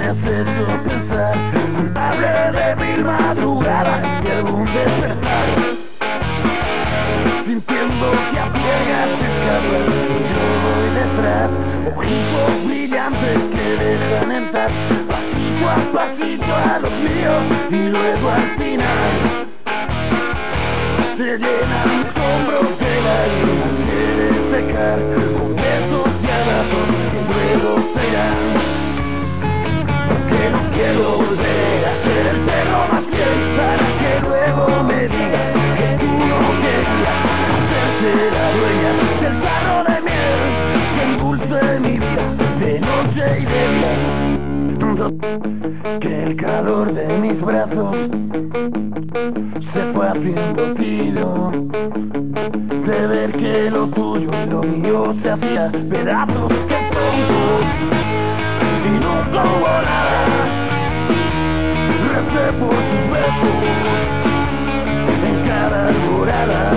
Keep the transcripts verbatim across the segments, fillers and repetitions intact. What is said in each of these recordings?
has hecho pensar, culpable de mil madrugadas y algún despertar, sintiendo que a ciegas te escapas y yo voy detrás, ojitos brillantes que dejan entrar pasito a pasito a los míos y luego al final se llenan mis hombros de lágrimas, quieren secar con besos y abrazos que luego se irán. Porque no quiero volver a ser el perro más fiel para que luego me digas que tú no querías hacerte la dueña del tarro de miel que endulce mi vida de noche y de día. Que el calor de mis brazos se fue haciendo tibio, de ver que lo tuyo y lo mío se hacía pedazos. ¡Qué tonto! Si nunca hubo nada, recé por tus besos en cada alborada,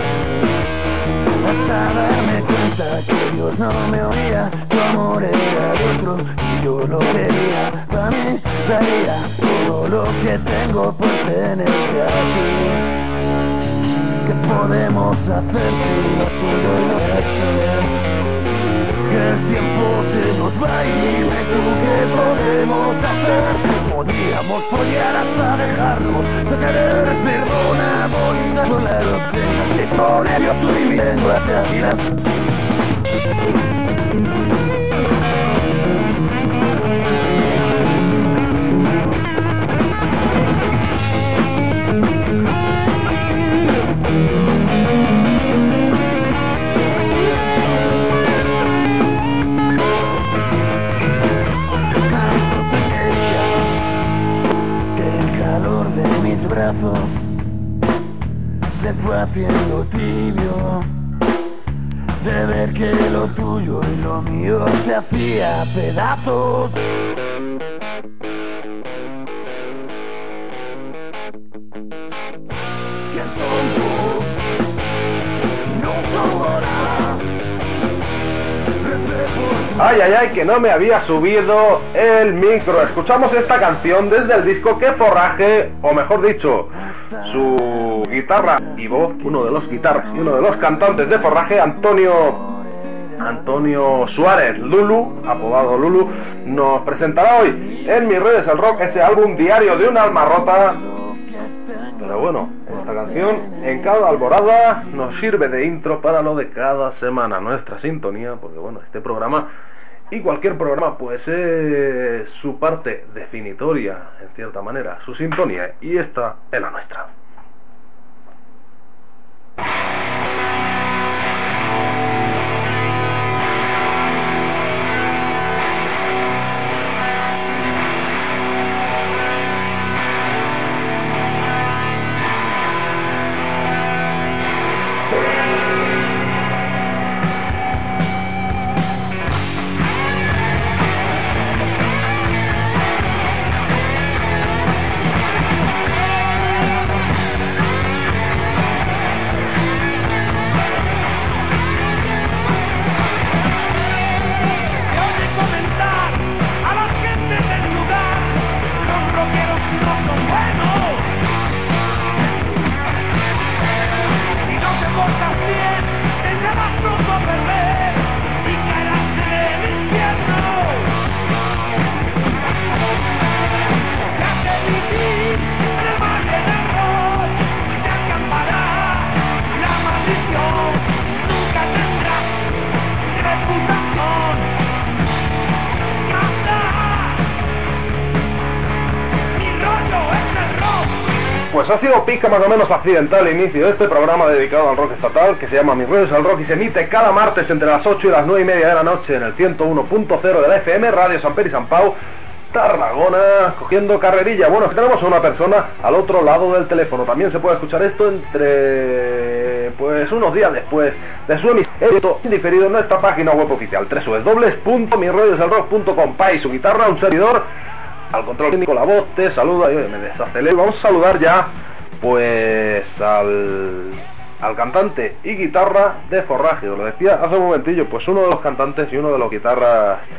hasta darme cuenta que Dios no me oía, tu amor era de otro y yo lo quería. Para mí daría todo lo que tengo por tenerte a ti. ¿Qué podemos hacer si lo tuyo y lo nuestro? Que el tiempo se nos va y dime tú qué podemos hacer. Podríamos follar hasta dejarnos de querer. Perdona, bonita, por la docena que pone yo soy mi lengua hacia ti. Se fue haciendo tibio, de ver que lo tuyo y lo mío se hacía pedazos. Qué tonto, si nunca hubo nada. Ay, ay, ay, que no me había subido el micro. Escuchamos esta canción desde el disco Que Forraje, o mejor dicho, su guitarra y voz, uno de los guitarras y uno de los cantantes de Forraje, Antonio Antonio Suárez, Lulu, apodado Lulu, nos presentará hoy en Mis Redes el Rock ese álbum Diario de un alma rota. Pero bueno, esta canción en cada alborada nos sirve de intro para lo de cada semana, nuestra sintonía, porque bueno, este programa y cualquier programa pues es su parte definitoria, en cierta manera, su sintonía, y esta es la nuestra. Pues ha sido pica más o menos accidental el inicio de este programa dedicado al rock estatal, que se llama Mis Redes al Rock y se emite cada martes entre las ocho y las nueve y media de la noche en el ciento uno punto cero de la F M, Radio San Pere y San Pau, Tarragona, cogiendo carrerilla. Bueno, tenemos a una persona al otro lado del teléfono. También se puede escuchar esto entre, pues, unos días después de su emisión diferido en nuestra página web oficial, doble u doble u doble u punto mis redes al rock punto com. Pay, su guitarra, un servidor al control técnico, la voz, te saluda. Y oye, me desacelero. Vamos a saludar ya, pues, al, al cantante y guitarra de Forraje. Os lo decía hace un momentillo, pues uno de los cantantes y uno de los guitarras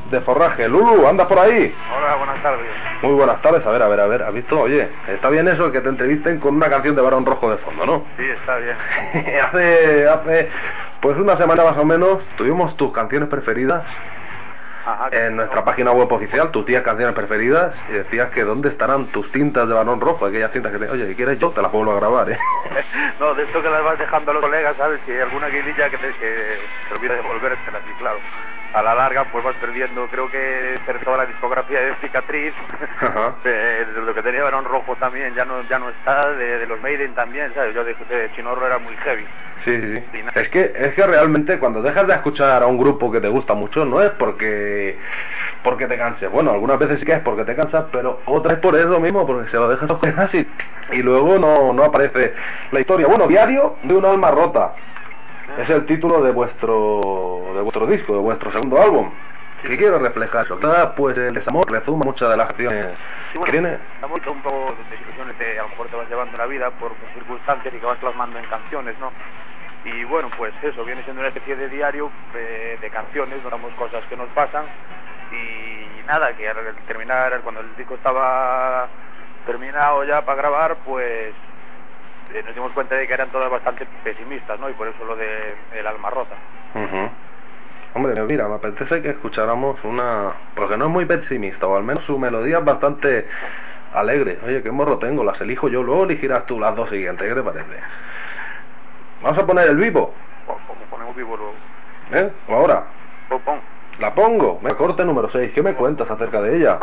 de Forraje. Lulu, ¿andas por ahí? Hola, buenas tardes. Muy buenas tardes, a ver, a ver, a ver, ¿has visto? Oye, está bien eso que te entrevisten con una canción de Barón Rojo de fondo, ¿no? Sí, está bien. hace, hace, pues una semana más o menos, tuvimos tus canciones preferidas. Ajá, en nuestra no, página web oficial, tus diez canciones preferidas, y decías que dónde estarán tus tintas de Barón Rojo, aquellas cintas que te... Oye, si quieres yo te las vuelvo a grabar, ¿eh? No, de esto que las vas dejando a los colegas, ¿sabes? Que alguna guililla que te que se olvida de devolvértelas, y claro, a la larga pues vas perdiendo, creo que perdí toda la discografía de Cicatriz, de, de lo que tenía Barón Rojo también, ya no ya no está, de, de los Maiden también, ¿sabes? Yo de, de Chinorro era muy heavy. Sí, sí, sí. Es que, es que realmente cuando dejas de escuchar a un grupo que te gusta mucho, no es porque porque te canses. Bueno, algunas veces sí que es porque te cansas, pero otra es por eso mismo, porque se lo dejas a los colegas y, y luego no, no aparece la historia. Bueno, Diario de un alma rota. Es el título de vuestro de vuestro disco, de vuestro segundo álbum. ¿Qué sí, quiere reflejar eso? Quizás pues el desamor rezuma muchas de las acciones sí, bueno, que tiene. Estamos un poco de desilusiones que a lo mejor te vas llevando en la vida por, por circunstancias y que vas plasmando en canciones, ¿no? Y bueno, pues eso, viene siendo una especie de diario de, de canciones, notamos cosas que nos pasan y nada, que al terminar, cuando el disco estaba terminado ya para grabar, pues eh, nos dimos cuenta de que eran todas bastante pesimistas, ¿no? Y por eso lo de El alma rota. Uh-huh. Hombre, mira, me apetece que escucháramos una... porque no es muy pesimista, o al menos su melodía es bastante alegre. Oye, qué morro tengo, las elijo yo, luego elegirás tú las dos siguientes, ¿qué te parece? Vamos a poner el vivo. ¿Cómo ponemos vivo luego? ¿Eh? ¿O ahora? Pon, pon. La pongo. Me corte número seis. ¿Qué me cuentas acerca de ella?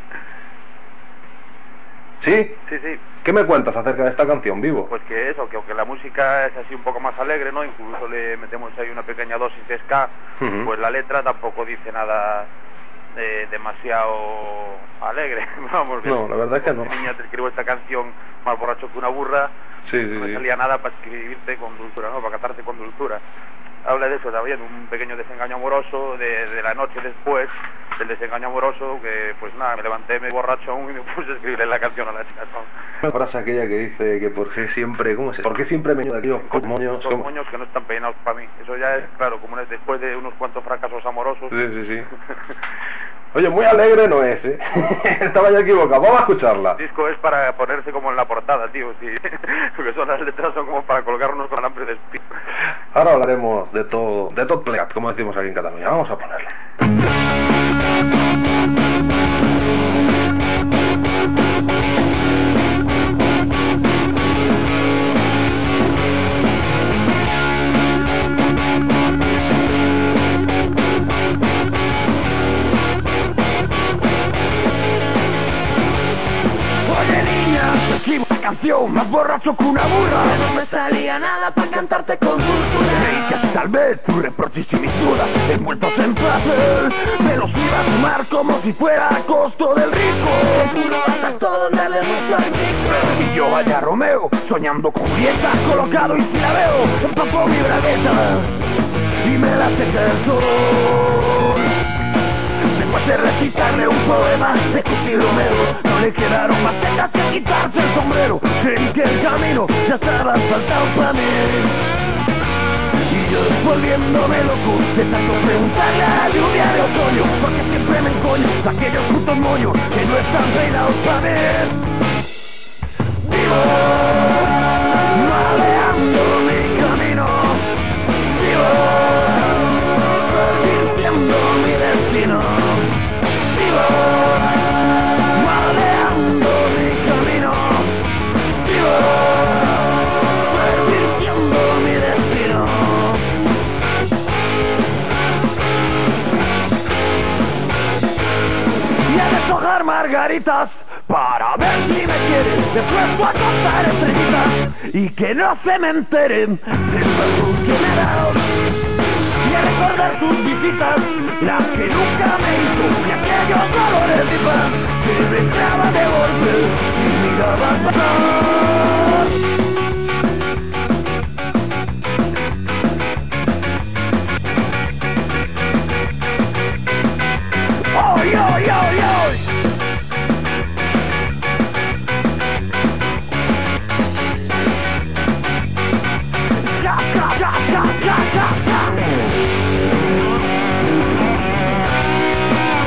¿Sí? Sí, sí. ¿Qué me cuentas acerca de esta canción, Vivo? Pues que eso, que aunque la música es así un poco más alegre, ¿no? Incluso le metemos ahí una pequeña dosis de ska, uh-huh. Pues la letra tampoco dice nada de, demasiado alegre. Vamos, no, la verdad es que no. Mi niña te escribo esta canción más borracho que una burra. Sí, sí, no me sí. salía nada para escribirte con dulzura, ¿no? Para cantarte con dulzura. Habla de eso también, un pequeño desengaño amoroso de, de la noche después del desengaño amoroso, que pues nada, me levanté medio borracho y me puse a escribirle la canción a la chica, ¿no? La frase aquella que dice que por qué siempre, ¿cómo es? ¿Por qué siempre me de aquellos moños? Los moños que no están peinados para mí. Eso ya es, claro, como es después de unos cuantos fracasos amorosos. Sí, sí, sí. Oye, muy alegre no es, ¿eh? Estaba ya equivocado. Vamos a escucharla. El disco es para ponerse como en la portada, tío. Sí. Porque son las letras son como para colgarnos con alambre de espino. Ahora hablaremos de todo, de todo plegat, como decimos aquí en Cataluña. Vamos a ponerla. Escribo esta canción más borracho que una burra. Que no me salía nada para cantarte con dulzura. Creí que si tal vez tus reproches y mis dudas envueltos en papel me los iba a fumar como si fuera a costo del rico. Que tú no vas a todo darle mucho al micro. Y yo vaya Romeo soñando con Julieta, colocado y si la veo empapo mi bragueta y me la seca el sol. Después de recitarle un poema de Cuchi Romero, no le quedaron más tetas que quitarse el sombrero. Creí que el camino ya estaba asfaltado para mí. Y yo volviéndome loco de tanto preguntarle a la lluvia de otoño, porque siempre me encoño de aquellos putos moños que no están peinados para mí. Vivo mareando mi camino, vivo pervirtiendo mi destino. Vivo mareando mi camino, vivo pervirtiendo mi destino. Y a deshojar margaritas para ver si me quieren, me he puesto a contar estrellitas y que no se me enteren del beso que me ha dado. Y a recordar sus visitas, las que nunca me hizo, y aquellos dolores de paz que me clavan de golpe si miraba pasar. ¡Oy, oy, oy, oy! Ska, ska, ska, ska, ska, ska, ska.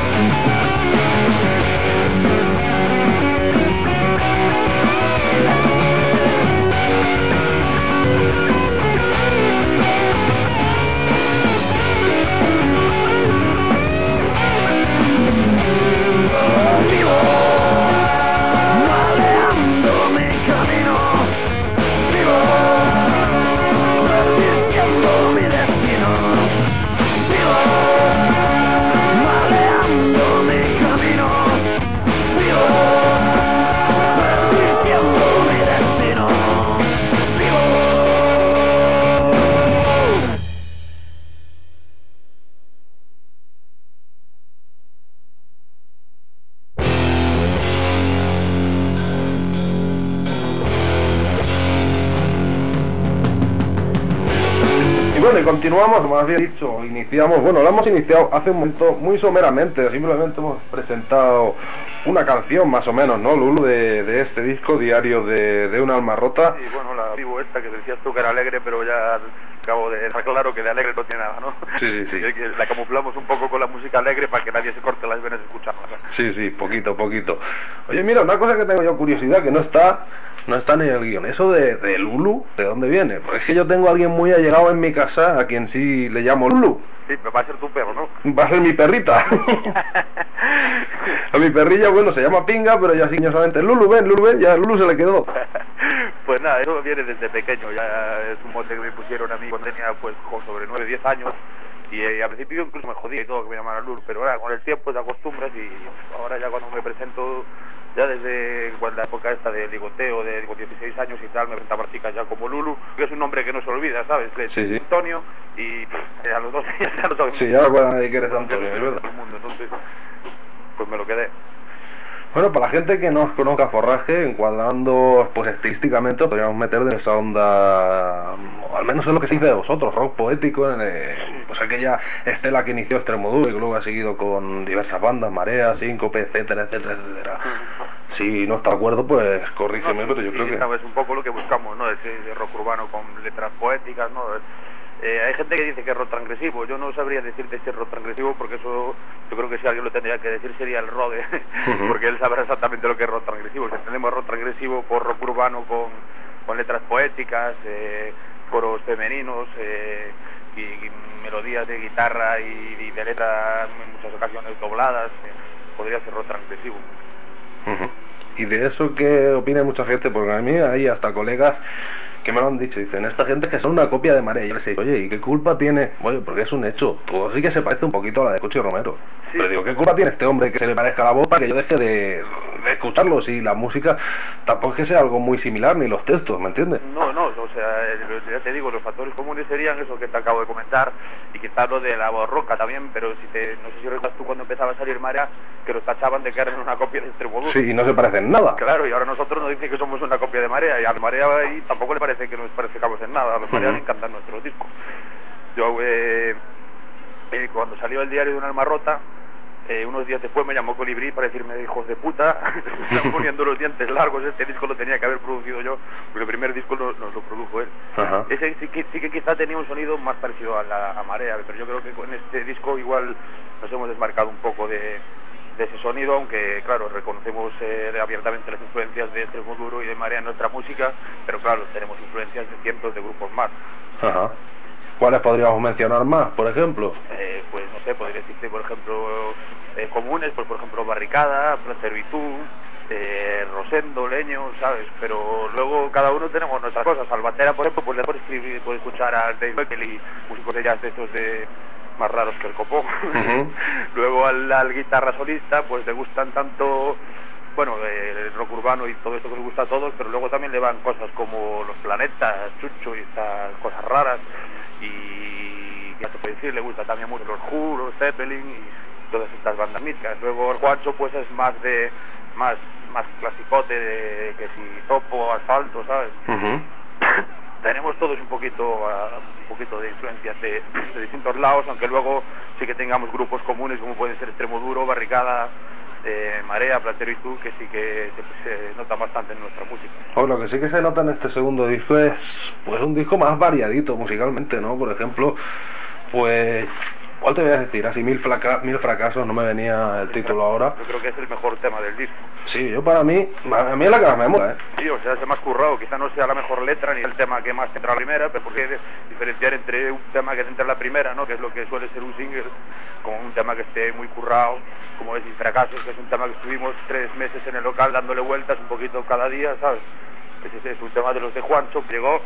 bueno, y continuamos, más bien dicho, iniciamos, bueno, lo hemos iniciado hace un momento muy someramente, simplemente hemos presentado una canción más o menos, ¿no, Lulu? De, de este disco, Diario de, de una alma rota. Sí, bueno, la vivo esta que decías tú que era alegre, pero ya acabo de dejar claro que de alegre no tiene nada, ¿no? Sí, sí, sí. Que la camuflamos un poco con la música alegre para que nadie se corte las venas escuchándola. Sí, sí, poquito, poquito. Oye, mira, una cosa que tengo yo curiosidad, que no está, no está ni en el guión. Eso de, de Lulu, ¿de dónde viene? Porque es que yo tengo a alguien muy allegado en mi casa, a quien sí le llamo Lulu. Sí, va a ser tu perro, ¿no? Va a ser mi perrita. A mi perrilla, bueno, se llama Pinga, pero ya cariñosamente Lulu, ven, Lulu, ven, ya Lulu se le quedó. Pues nada, eso viene desde pequeño, ya es un mote que me pusieron a mí cuando tenía pues sobre nueve, diez años. Y eh, al principio incluso me jodía y todo que me llamaran Lulu, pero ahora con el tiempo te acostumbras y ahora ya cuando me presento, ya desde cuando la época esta de ligoteo, de digo, dieciséis años y tal, me presentaba a chicas ya como Lulu, que es un nombre que no se olvida, ¿sabes? Le Sí, sí. Antonio y pff, a los dos días ya no saben. Sí, ya me acuerdo de que eres Antonio, es verdad. Todo el mundo, entonces, pues me lo quedé. Bueno, para la gente que no os conozca Forraje, encuadrando pues estilísticamente, podríamos meter de esa onda, o al menos es lo que se dice de vosotros, rock poético, en, eh, pues aquella estela que inició Extremoduro y que luego ha seguido con diversas bandas, Marea, Síncope, etcétera, etcétera, etcétera. Si no está de acuerdo, pues corrígeme, No, pero yo sí, creo que... esta es un poco lo que buscamos, ¿no? Ese, ese rock urbano con letras poéticas, ¿no? Eh, hay gente que dice que es rock transgresivo. Yo no sabría decirte si es rock transgresivo porque eso yo creo que si alguien lo tendría que decir sería el Rode, uh-huh. Porque él sabrá exactamente lo que es rock transgresivo. Si entendemos rock transgresivo por rock urbano con, con letras poéticas, eh, coros femeninos eh, y, y melodías de guitarra y, y de letras en muchas ocasiones dobladas, eh, podría ser rock transgresivo. Uh-huh. Y de eso que opina mucha gente, porque a mí hay hasta colegas que me lo han dicho, dicen, esta gente que son una copia de Marea. Y yo les digo, oye, ¿y qué culpa tiene? Oye, porque es un hecho, todo sí que se parece un poquito a la de Cochi Romero. Sí. Pero digo, ¿qué culpa tiene este hombre que se le parezca la voz para que yo deje de, de escucharlo? Si la música tampoco es que sea algo muy similar, ni los textos, ¿me entiendes? No, no, o sea, ya te digo, los factores comunes serían eso que te acabo de comentar, y quizás lo de la voz roca también, pero si te, no sé si recuerdas tú cuando empezaba a salir Marea, que los tachaban de que eran una copia de Extremoduro. Sí, y no se parecen nada. Claro, y ahora nosotros nos dicen que somos una copia de Marea, y a Marea ahí tampoco le parece que nos parezcamos en nada, a los Marea uh-huh. le encantan nuestros discos. Yo, eh, eh, cuando salió el diario de una alma rota, Eh, unos días después me llamó Colibrí para decirme, hijos de puta, se están poniendo los dientes largos, este disco lo tenía que haber producido yo, porque el primer disco nos lo, lo produjo él. Uh-huh. Ese sí que, sí que quizá tenía un sonido más parecido a, la, a Marea, pero yo creo que con este disco igual nos hemos desmarcado un poco de, de ese sonido, aunque claro, reconocemos eh, abiertamente las influencias de Extremoduro y de Marea en nuestra música, pero claro, tenemos influencias de cientos de grupos más. Ajá. Uh-huh. ¿Cuáles podríamos mencionar más, por ejemplo? Eh, pues no sé, podría decirte, por ejemplo, eh, comunes, pues por ejemplo Barricada, Placer y tú, eh, Rosendo, Leño, ¿sabes? Pero luego cada uno tenemos nuestras cosas. Al batera, por ejemplo, pues le puedes escribir, puedes escuchar a Dave Beckel y músicos de jazz de estos de más raros que el copón. Uh-huh. Luego al, al guitarra solista, pues le gustan tanto, bueno, eh, el rock urbano y todo esto que les gusta a todos, pero luego también le van cosas como Los Planetas, Chucho y estas cosas raras. Y ya te puedo decir, le gusta también mucho los Who, los Zeppelin y todas estas bandas míticas. Luego el Juancho pues es más de más más clasicote de que si Topo, Asfalto, ¿sabes? Uh-huh. Tenemos todos un poquito uh, un poquito de influencias de, de distintos lados, aunque luego sí que tengamos grupos comunes como pueden ser Extremoduro, Barricada, Eh, Marea, Platero y tú, que sí que se, se nota bastante en nuestra música. Pues lo que sí que se nota en este segundo disco es pues un disco más variadito musicalmente, ¿no? Por ejemplo, pues ¿cuál te voy a decir? Así mil, flaca, mil fracasos, no me venía el título ahora. Yo creo que es el mejor tema del disco. Sí, yo para mí, a mí es la que más me mola, ¿eh? Sí, o sea, es el más currado, quizá no sea la mejor letra ni el tema que más te entra la primera, pero porque diferenciar entre un tema que te entra la primera, ¿no? Que es lo que suele ser un single, con un tema que esté muy currado, como es Mil Fracasos, que es un tema que estuvimos tres meses en el local dándole vueltas un poquito cada día, ¿sabes? Ese es un tema de los de Juancho, que llegó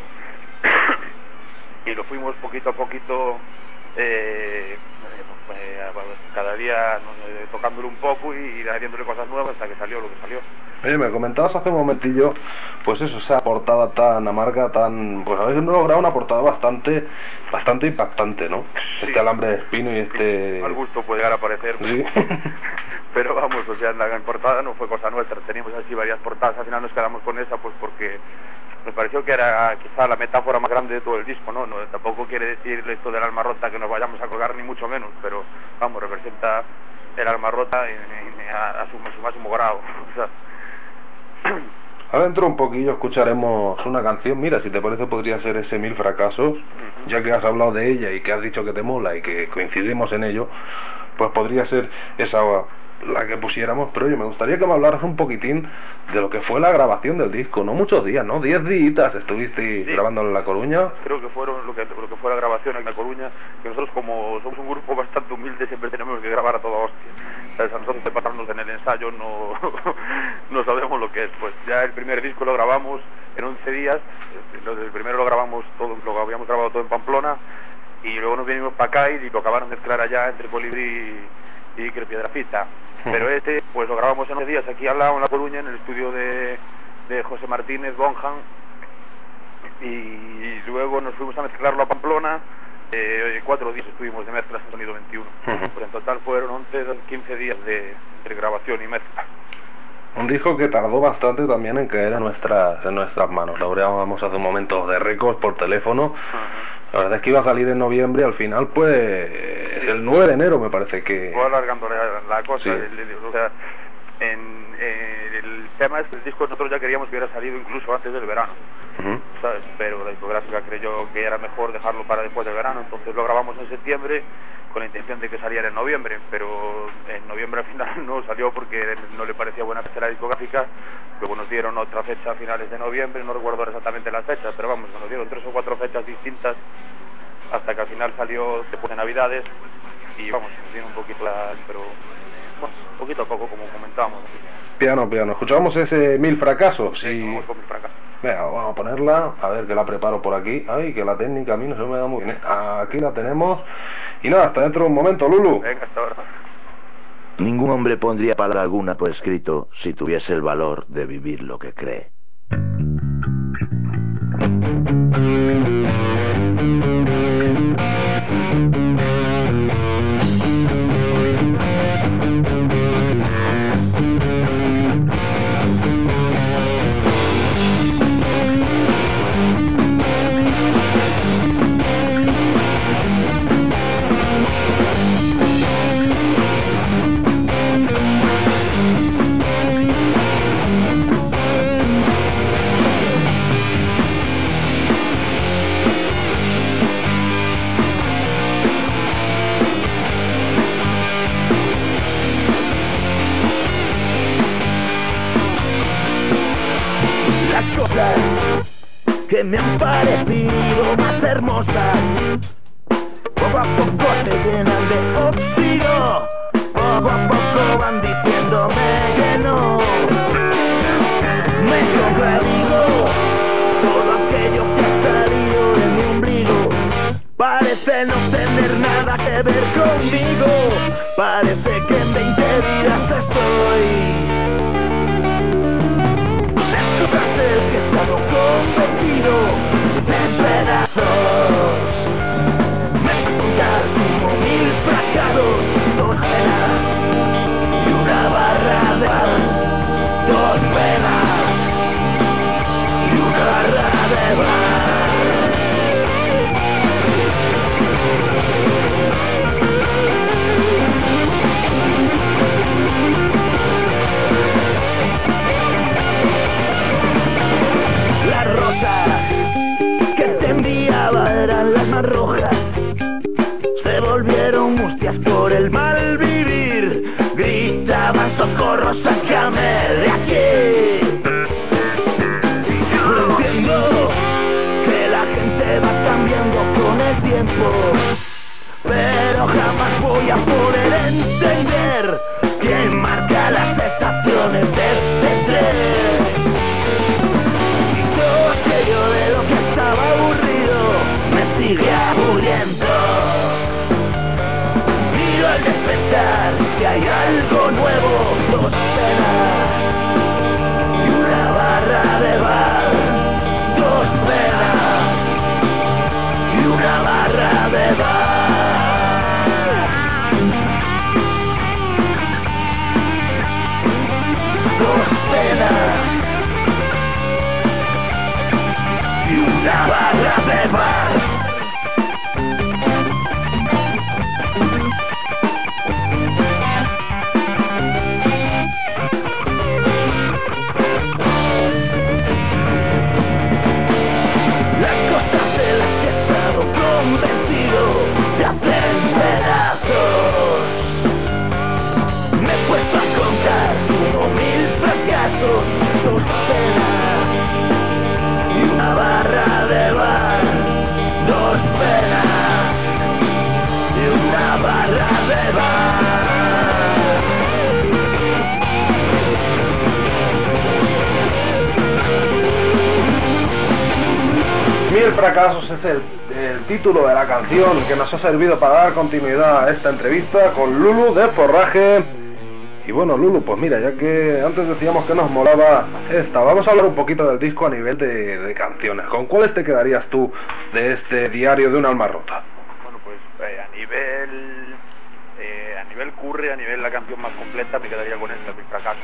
y lo fuimos poquito a poquito eh, eh, cada día eh, tocándolo un poco y, y haciéndole cosas nuevas hasta que salió lo que salió. Oye, me comentabas hace un momentillo, pues eso, esa portada tan amarga, tan... Pues habéis logrado una portada bastante bastante impactante, ¿no? Sí. Este alambre de espino y este... Mal gusto puede llegar a parecer, ¿Sí? Pero vamos, o sea, la portada no fue cosa nuestra, teníamos así varias portadas, al final nos quedamos con esa, pues porque me pareció que era quizá la metáfora más grande de todo el disco, ¿no? No, tampoco quiere decir esto del alma rota que nos vayamos a colgar, ni mucho menos, pero vamos, representa el alma rota en, en, a, a, su, a su máximo grado. O sea. Adentro un poquillo escucharemos una canción. Mira, si te parece podría ser ese Mil Fracasos, uh-huh. Ya que has hablado de ella y que has dicho que te mola y que coincidimos en ello, pues podría ser esa la que pusiéramos. Pero oye, me gustaría que me hablaras un poquitín de lo que fue la grabación del disco. No muchos días, ¿no? Diez días estuviste sí. grabándolo en La Coruña. Creo que fueron lo que, lo que fue la grabación en La Coruña, que nosotros como somos un grupo bastante humilde siempre tenemos que grabar a toda hostia. ¿Sabes? A nosotros de pasarnos en el ensayo no, no sabemos lo que es. Pues ya el primer disco lo grabamos en once días, el primero lo grabamos todo, lo habíamos grabado todo en Pamplona, y luego nos vinimos para acá y lo acabaron de mezclar allá entre Colibrí y, y Piedrafita. Uh-huh. Pero este, pues lo grabamos en once días aquí al lado en La Coruña, en el estudio de, de José Martínez Bonham, y luego nos fuimos a mezclarlo a Pamplona. Eh, cuatro días estuvimos de mezclas en Sonido veintiuno. Uh-huh. Pues en total fueron once, quince días de, de grabación y mezcla. Un disco que tardó bastante también en caer en nuestras, en nuestras manos. Lo hablábamos hace un momento de récords por teléfono. Uh-huh. La verdad es que iba a salir en noviembre y al final pues el nueve de enero me parece que... Fue alargando la, la cosa. Sí. El, el, o sea, en, eh, el tema es que el disco nosotros ya queríamos que hubiera salido incluso antes del verano. Uh-huh. ¿Sabes? Pero la discográfica creyó que era mejor dejarlo para después del verano, entonces lo grabamos en septiembre con la intención de que saliera en noviembre, pero en noviembre al final no salió porque no le parecía buena fecha la discográfica. Luego nos dieron otra fecha a finales de noviembre, no recuerdo exactamente las fechas, pero vamos, nos dieron tres o cuatro fechas distintas hasta que al final salió después de Navidades y vamos, nos dieron un poquito la... pero bueno, poquito a poco como comentábamos. Piano, piano, escuchamos ese Mil Fracasos sí, y... vamos con Mil Fracasos. Venga, vamos a ponerla, a ver que la preparo por aquí. Ay, que la técnica a mí no se me da muy bien, ¿eh? Aquí la tenemos. Y nada, hasta dentro de un momento, Lulu. Venga, hasta ahora. Ningún hombre pondría palabra alguna por escrito si tuviese el valor de vivir lo que cree. Que me han parecido más hermosas poco a poco se llenan de óxido, poco a poco van diciéndome que no. Me contradigo, todo aquello que ha salido de mi ombligo parece no tener nada que ver conmigo, parece que en veinte vidas estoy. Del que he estado convencido en pedazos. Me he contado como mil fracasos, dos penas y una barra de bar. Dos penas y una barra de bar. Las rosas que te enviaba eran las más rojas, se volvieron mustias por el mal vivir, gritaban socorro, sácame de aquí. Entiendo que la gente va cambiando con el tiempo, pero jamás voy a poder entender quién marca las estaciones de este tren. Aquello de lo que estaba aburrido me sigue aburriendo. Miro al despertar si hay algo nuevo, dos penas fracasos es el, el título de la canción que nos ha servido para dar continuidad a esta entrevista con Lulu de Forraje. Y bueno, Lulu, pues mira, ya que antes decíamos que nos molaba esta, vamos a hablar un poquito del disco a nivel de, de canciones. ¿Con cuáles te quedarías tú de este Diario de un alma rota? Bueno, pues eh, a nivel eh, a nivel curry, a nivel la canción más completa, me quedaría con esta, Mil fracasos.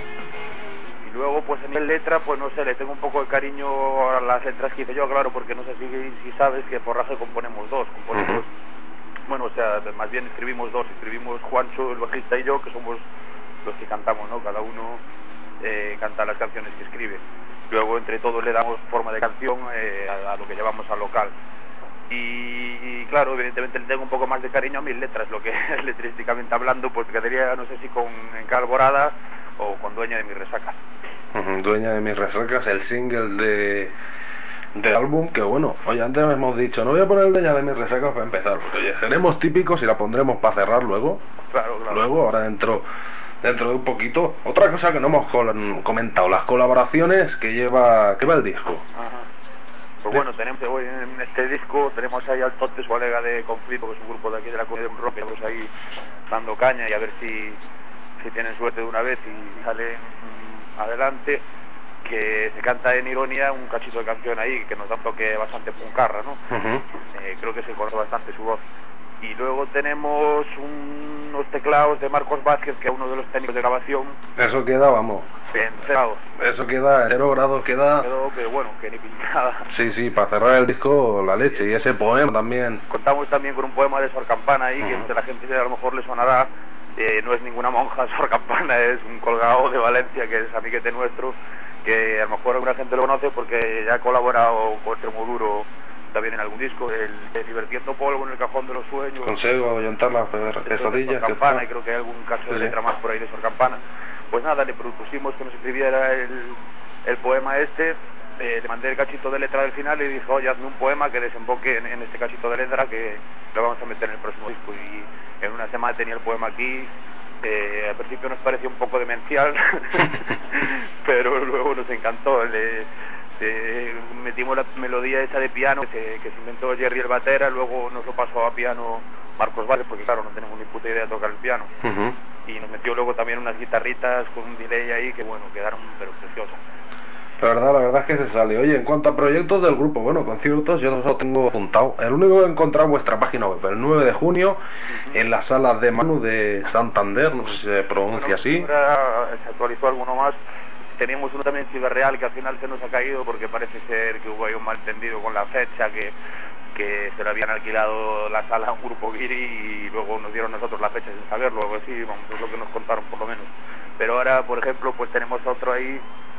Y luego, pues a nivel letra, pues no sé, le tengo un poco de cariño a las letras que hice yo, claro, porque no sé si, si sabes que Forraje componemos dos, componemos, uh-huh. bueno, o sea, más bien escribimos dos, escribimos Juancho, el bajista, y yo, que somos los que cantamos, ¿no? Cada uno eh, canta las canciones que escribe. Luego, entre todos, le damos forma de canción eh, a, a lo que llevamos al local. Y, y claro, evidentemente le tengo un poco más de cariño a mis letras, lo que es letrísticamente hablando, pues quedaría, no sé si con Encalborada o con Dueña de mis resacas. Uh-huh. Dueña de mis resacas, el single de del álbum, que bueno, oye, antes hemos dicho, no voy a poner Dueña de mis resacas para empezar, porque oye, seremos típicos y la pondremos para cerrar luego. Claro, claro. Luego, ahora dentro, dentro de un poquito. Otra cosa que no hemos comentado, las colaboraciones que lleva, que lleva el disco. Ajá. Pues bueno, tenemos hoy en este disco, tenemos ahí al Totes, colega de Conflicto, que es un grupo de aquí de la comunidad de un rock, que estamos ahí dando caña y a ver si, si tienen suerte de una vez y salen mmm, adelante, que se canta en ironía un cachito de canción ahí, que nos da un toque bastante puncarra, ¿no? Uh-huh. Eh, creo que se conoce bastante su voz. Y luego tenemos un, unos teclados de Marcos Vázquez, que es uno de los técnicos de grabación. Eso queda, vamos. Bien cerrado. Eso queda, en cero grados queda... Quedó, pero bueno, que ni pintada. Sí, sí, para cerrar el disco, la leche. Sí. Y ese poema también. Contamos también con un poema de Sor Campana ahí, uh-huh. que entre la gente a lo mejor le sonará. Eh, no es ninguna monja, Sor Campana, es un colgado de Valencia, que es amiguete nuestro, que a lo mejor alguna gente lo conoce porque ya ha colaborado con Tremoduro también en algún disco, el de Divirtiendo Polvo en el Cajón de los Sueños. Consigo ahuyentar las pesadillas. Sor Campana, que y creo que hay algún cacho sí, de letra más por ahí de Sor Campana. Pues nada, le propusimos que nos escribiera el, el poema este, eh, le mandé el cachito de letra del final y dijo, oye, hazme un poema que desemboque en, en este cachito de letra que lo vamos a meter en el próximo disco. Y en una semana tenía el poema aquí. Eh, al principio nos pareció un poco demencial, pero luego nos encantó. Le, eh, metimos la melodía esa de piano que se, que se inventó Jerry el batera, luego nos lo pasó a piano Marcos Vázquez, porque claro, no tenemos ni puta idea de tocar el piano. Uh-huh. Y nos metió luego también unas guitarritas con un delay ahí que bueno, quedaron pero preciosas. La verdad, la verdad es que se sale. Oye, en cuanto a proyectos del grupo, bueno, conciertos, yo los tengo apuntado. El único que he encontrado en vuestra página web, el nueve de junio, uh-huh. en la sala de Manu de Santander, no sé si se pronuncia bueno, así. Ahora se actualizó alguno más. Teníamos uno también en Ciudad Real que al final se nos ha caído porque parece ser que hubo ahí un malentendido con la fecha, que, que se le habían alquilado la sala a un grupo guiri y luego nos dieron nosotros la fecha sin saberlo, algo así, vamos, es lo que nos contaron por lo menos. Pero ahora, por ejemplo, pues tenemos otro ahí,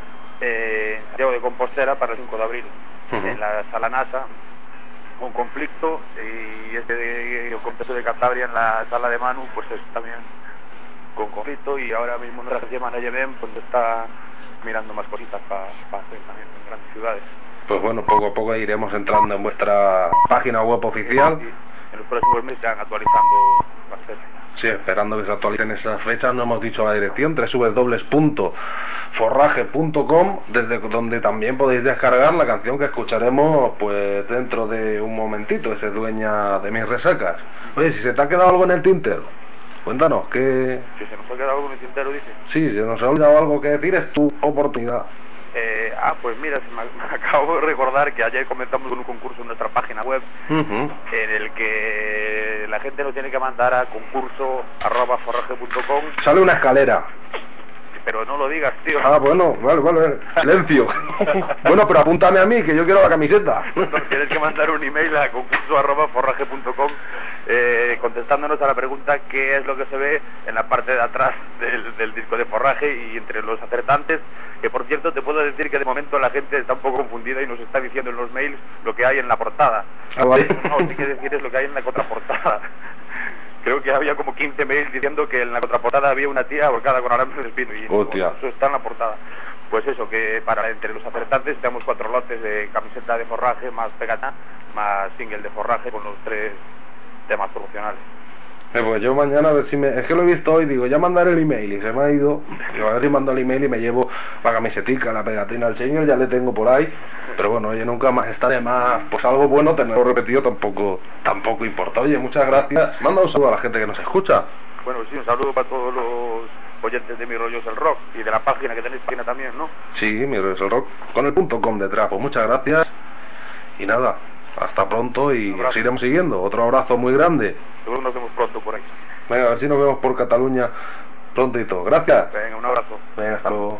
eh, en Santiago de Compostela para el cinco de abril, uh-huh. en la sala NASA, con Conflicto, y este de, el contexto de Cantabria en la sala de Manu, pues es también con Conflicto, y ahora mismo nuestra agencia Management pues está mirando más cositas para pa hacer también en grandes ciudades. Pues bueno, poco a poco iremos entrando en vuestra página web oficial. Sí, sí. En los próximos meses se van actualizando las fechas. Sí, esperando que se actualicen esas fechas. No hemos dicho la dirección, doble u doble u doble u punto forraje punto com, desde donde también podéis descargar la canción que escucharemos pues dentro de un momentito, ese Dueña de mis resacas. Oye, si se te ha quedado algo en el tintero, cuéntanos, ¿qué...? Si se nos ha quedado algo en el tintero, dice. Sí, si se nos ha olvidado algo que decir, es tu oportunidad. Eh, ah, pues mira, me, me acabo de recordar que ayer comenzamos con un concurso en nuestra página web, uh-huh. en el que la gente nos tiene que mandar a concurso arroba forraje punto com. Sale una escalera. Pero no lo digas, tío. Ah, bueno, vale, vale, silencio. Bueno, pero apúntame a mí, que yo quiero la camiseta. No, tienes que mandar un email a concurso arroba forraje punto com eh, contestándonos a la pregunta qué es lo que se ve en la parte de atrás del, del disco de Forraje, y entre los acertantes, que por cierto te puedo decir que de momento la gente está un poco confundida y nos está diciendo en los mails lo que hay en la portada. Ah, vale. No, lo que hay que decir es lo que hay en la contraportada. Creo que había como quince mails diciendo que en la contraportada había una tía ahorcada con alambre de espino, y Hostia. No, eso está en la portada. Pues eso, que para entre los acertantes tenemos cuatro lotes de camiseta de Forraje, más pegatina, más single de Forraje con los tres temas promocionales. Eh, pues yo mañana a ver si me... Es que lo he visto hoy, digo, ya mandaré el email y se me ha ido. Digo, a ver si mando el email y me llevo la camisetica, la pegatina al señor, ya le tengo por ahí. Pero bueno, oye, nunca más está de más, pues algo bueno, tenerlo repetido tampoco tampoco importa. Oye, muchas gracias. Manda un saludo a la gente que nos escucha. Bueno, sí, un saludo para todos los oyentes de Mi Rollo es el Rock y de la página que tenéis página también, ¿no? Sí, Mi Rollo es el Rock, con el punto com detrás. Pues muchas gracias y nada, hasta pronto y os iremos siguiendo. Otro abrazo muy grande. Seguro nos vemos pronto por ahí. Venga, a ver si nos vemos por Cataluña prontito. Gracias. Venga, un abrazo. Venga, hasta luego.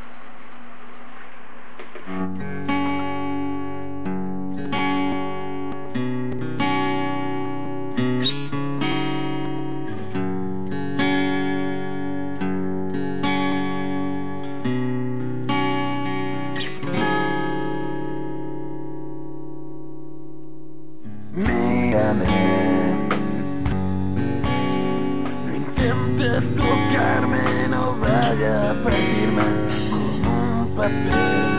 Mírame, no intentes tocarme, no vaya a partirme con un papel.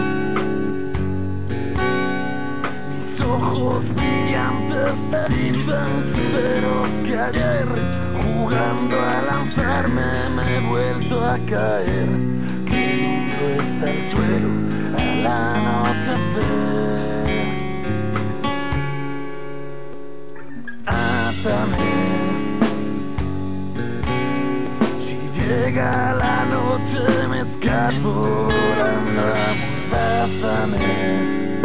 Mis ojos brillantes te dicen sinceros que ayer, jugando a lanzarme, me he vuelto a caer. Qué duro está el suelo al anochecer. Átame, si llega la noche me escapo volando, amordázame.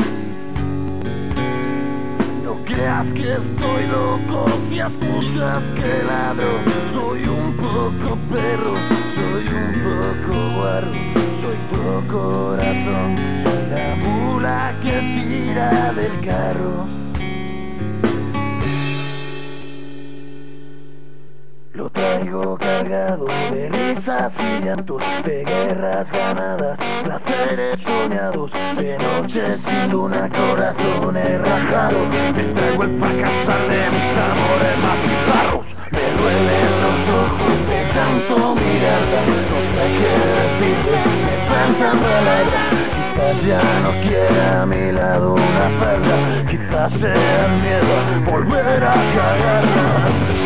No creas que estoy loco si escuchas que ladro. Soy un poco perro, soy un poco guarro, soy tu corazón, soy la mula que tira del carro. Lo traigo cargado de risas y llantos, de guerras ganadas, placeres soñados, de noches sin luna, corazones rajados. Me traigo el fracasar de mis amores más bizarros. Me duelen los ojos de tanto mirarla, no sé qué decirle, me faltan palabras. Quizás ya no quiera a mi lado una falda, quizás sea el miedo a volver a cagarla.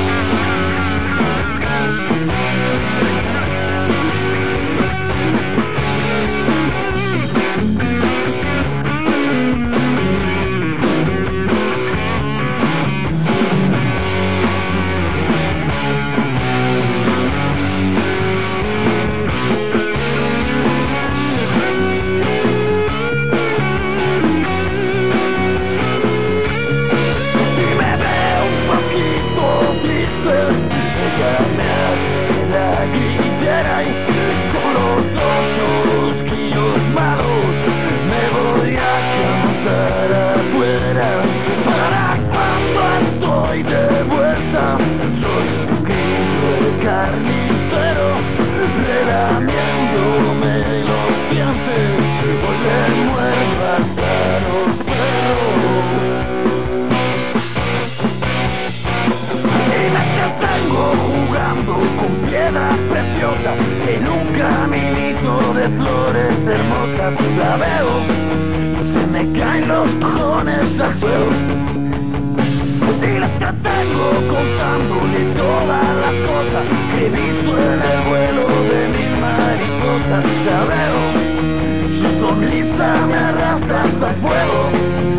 Que nunca milito de flores hermosas, la veo y se me caen los cojones al suelo. Y la entretengo contándole todas las cosas que he visto en el vuelo de mil mariposas. La veo y su sonrisa me arrastra hasta el fuego.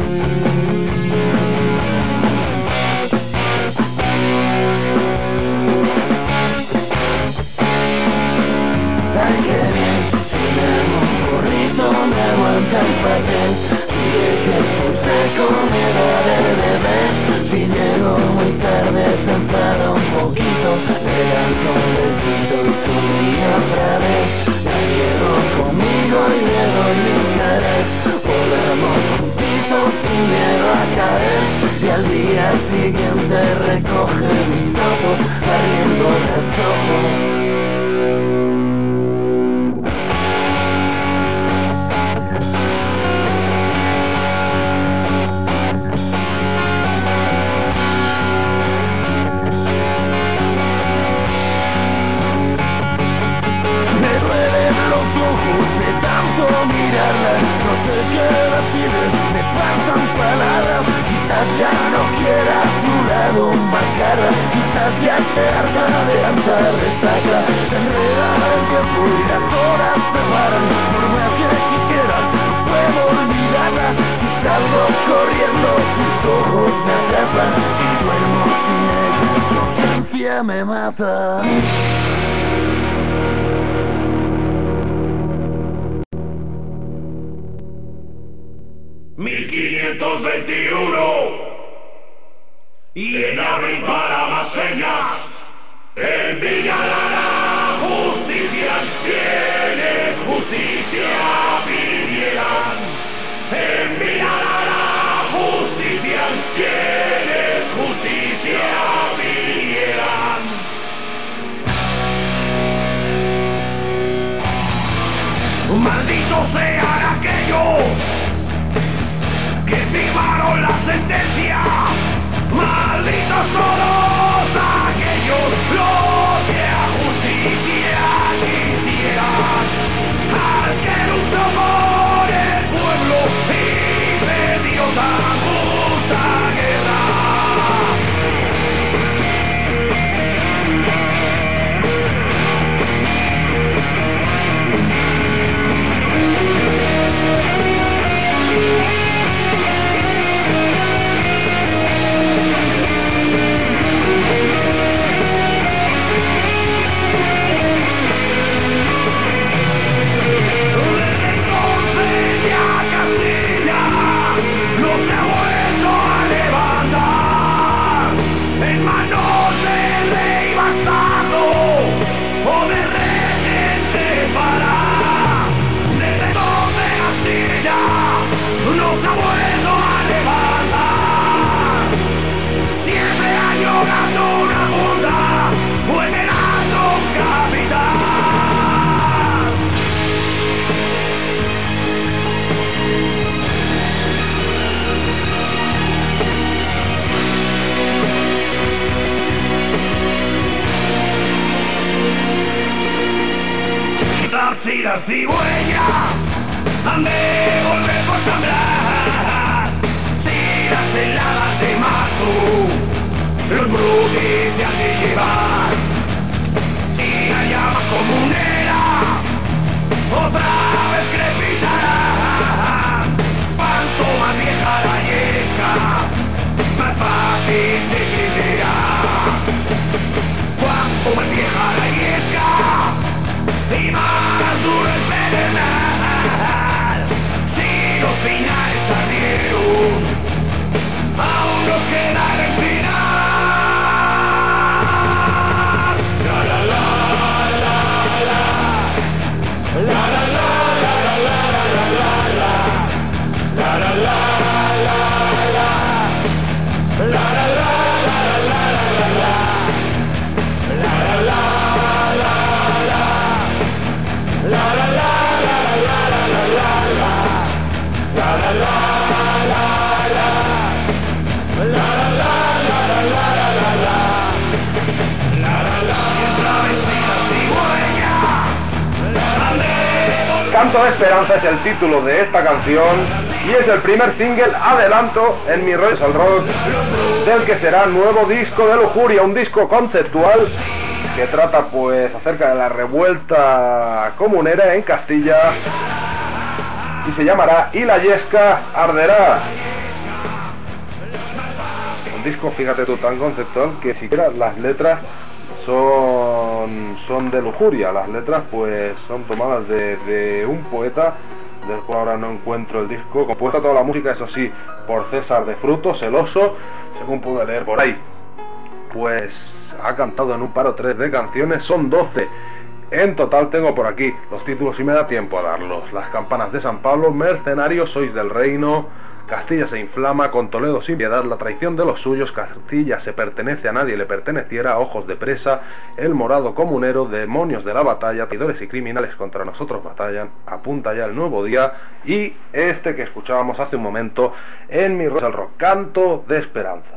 Ay, qué bien, si me hago un burrito me aguanta el papel. Si ve que expuse comida de bebé, si llego muy tarde se enfada un poquito, le lanzo un besito y sonríe otra vez. La llevo conmigo y le doy mi querer, volamos juntitos sin miedo a caer, y al día siguiente recoge mis trozos barriendo rastrojos. No sé qué decirle, me faltan palabras. Quizás ya no quiera a su lado marcarla, quizás si ya esté harta de tanta resaca. Se enreda el tiempo y las horas se paran. Por más que quisieran, no puedo olvidarla. Si salgo corriendo, sus ojos me atrapan. Si duermo sin ella, su ausencia me mata. mil quinientos veintiuno y en abril para más señas, en Villa la justicia, quienes justicia pidieran. En Villa la justicia, quienes justicia pidieran. Malditos sean aquellos que firmaron la sentencia, malditos todos aquellos los que a justicia quisieran, al que luchó por el pueblo y perdió tan justa guerra. Si las cigüeñas han de volver por sembrar, si las heladas de marzo los brutis se han de llevar, si la llama comunera otra vez crepitará, cuanto más vieja la yesca, más fácil se prenderá. Cuanto más vieja la yesca y más duro el pedernal, si los pinares ardieron, aún nos queda el espinar. La la la la la la la la la la la la la la la Canto de Esperanza es el título de esta canción y es el primer single adelanto en Mi Rollo es el Rock del que será nuevo disco de Lujuria, un disco conceptual que trata pues acerca de la revuelta comunera en Castilla y se llamará Y la Yesca Arderá. Un disco, fíjate tú, tan conceptual que siquiera las letras son, son de lujuria. Las letras pues son tomadas de, de un poeta del cual ahora no encuentro el disco, compuesta toda la música, eso sí, por César de Fruto, celoso, según pude leer por ahí. Pues ha cantado en un paro tres de canciones, son doce en total. Tengo por aquí los títulos si me da tiempo a darlos: Las campanas de San Pablo, Mercenarios, Sois del Reino, Castilla se inflama, Con Toledo sin piedad, La traición de los suyos, Castilla se pertenece a nadie le perteneciera, Ojos de presa, El morado comunero, Demonios de la batalla, traidores y criminales contra nosotros batallan, Apunta ya el nuevo día, y este que escuchábamos hace un momento en Mi Rollo es el Rock, Canto de Esperanza.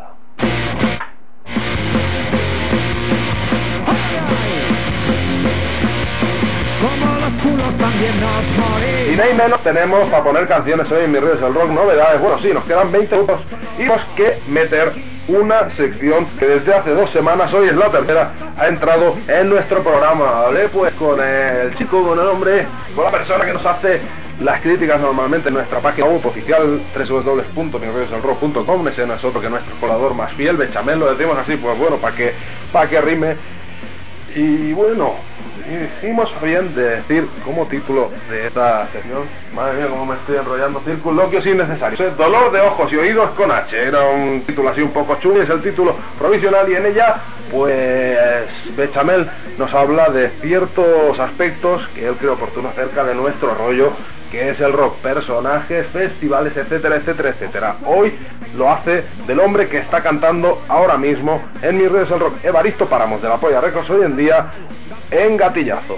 Y no hay menos tenemos para poner canciones hoy en Mi Rollo es el Rock, novedades. Bueno, sí, nos quedan veinte minutos y tenemos que meter una sección que desde hace dos semanas, hoy es la tercera, ha entrado en nuestro programa. Hablé pues con el chico, con el hombre, con la persona que nos hace las críticas normalmente en nuestra página web oficial doble u doble u doble u punto mirriosalrock punto com. Ese no es otro que nuestro colador más fiel, Bechamel, lo decimos así, pues bueno, para que, para que rime. Y bueno, hicimos bien de decir como título de esta sección, madre mía cómo me estoy enrollando, circunloquios innecesarios, ¿eh? Dolor de ojos y oídos con H. Era un título así un poco chungo, es el título provisional, y en ella pues Bechamel nos habla de ciertos aspectos que él cree oportuno acerca de nuestro rollo, que es el rock, personajes, festivales, etcétera, etcétera, etcétera. Hoy lo hace del hombre que está cantando ahora mismo en Mis Redes del Rock, Evaristo Páramos, de la Polla Records, hoy en día en Gatillazo.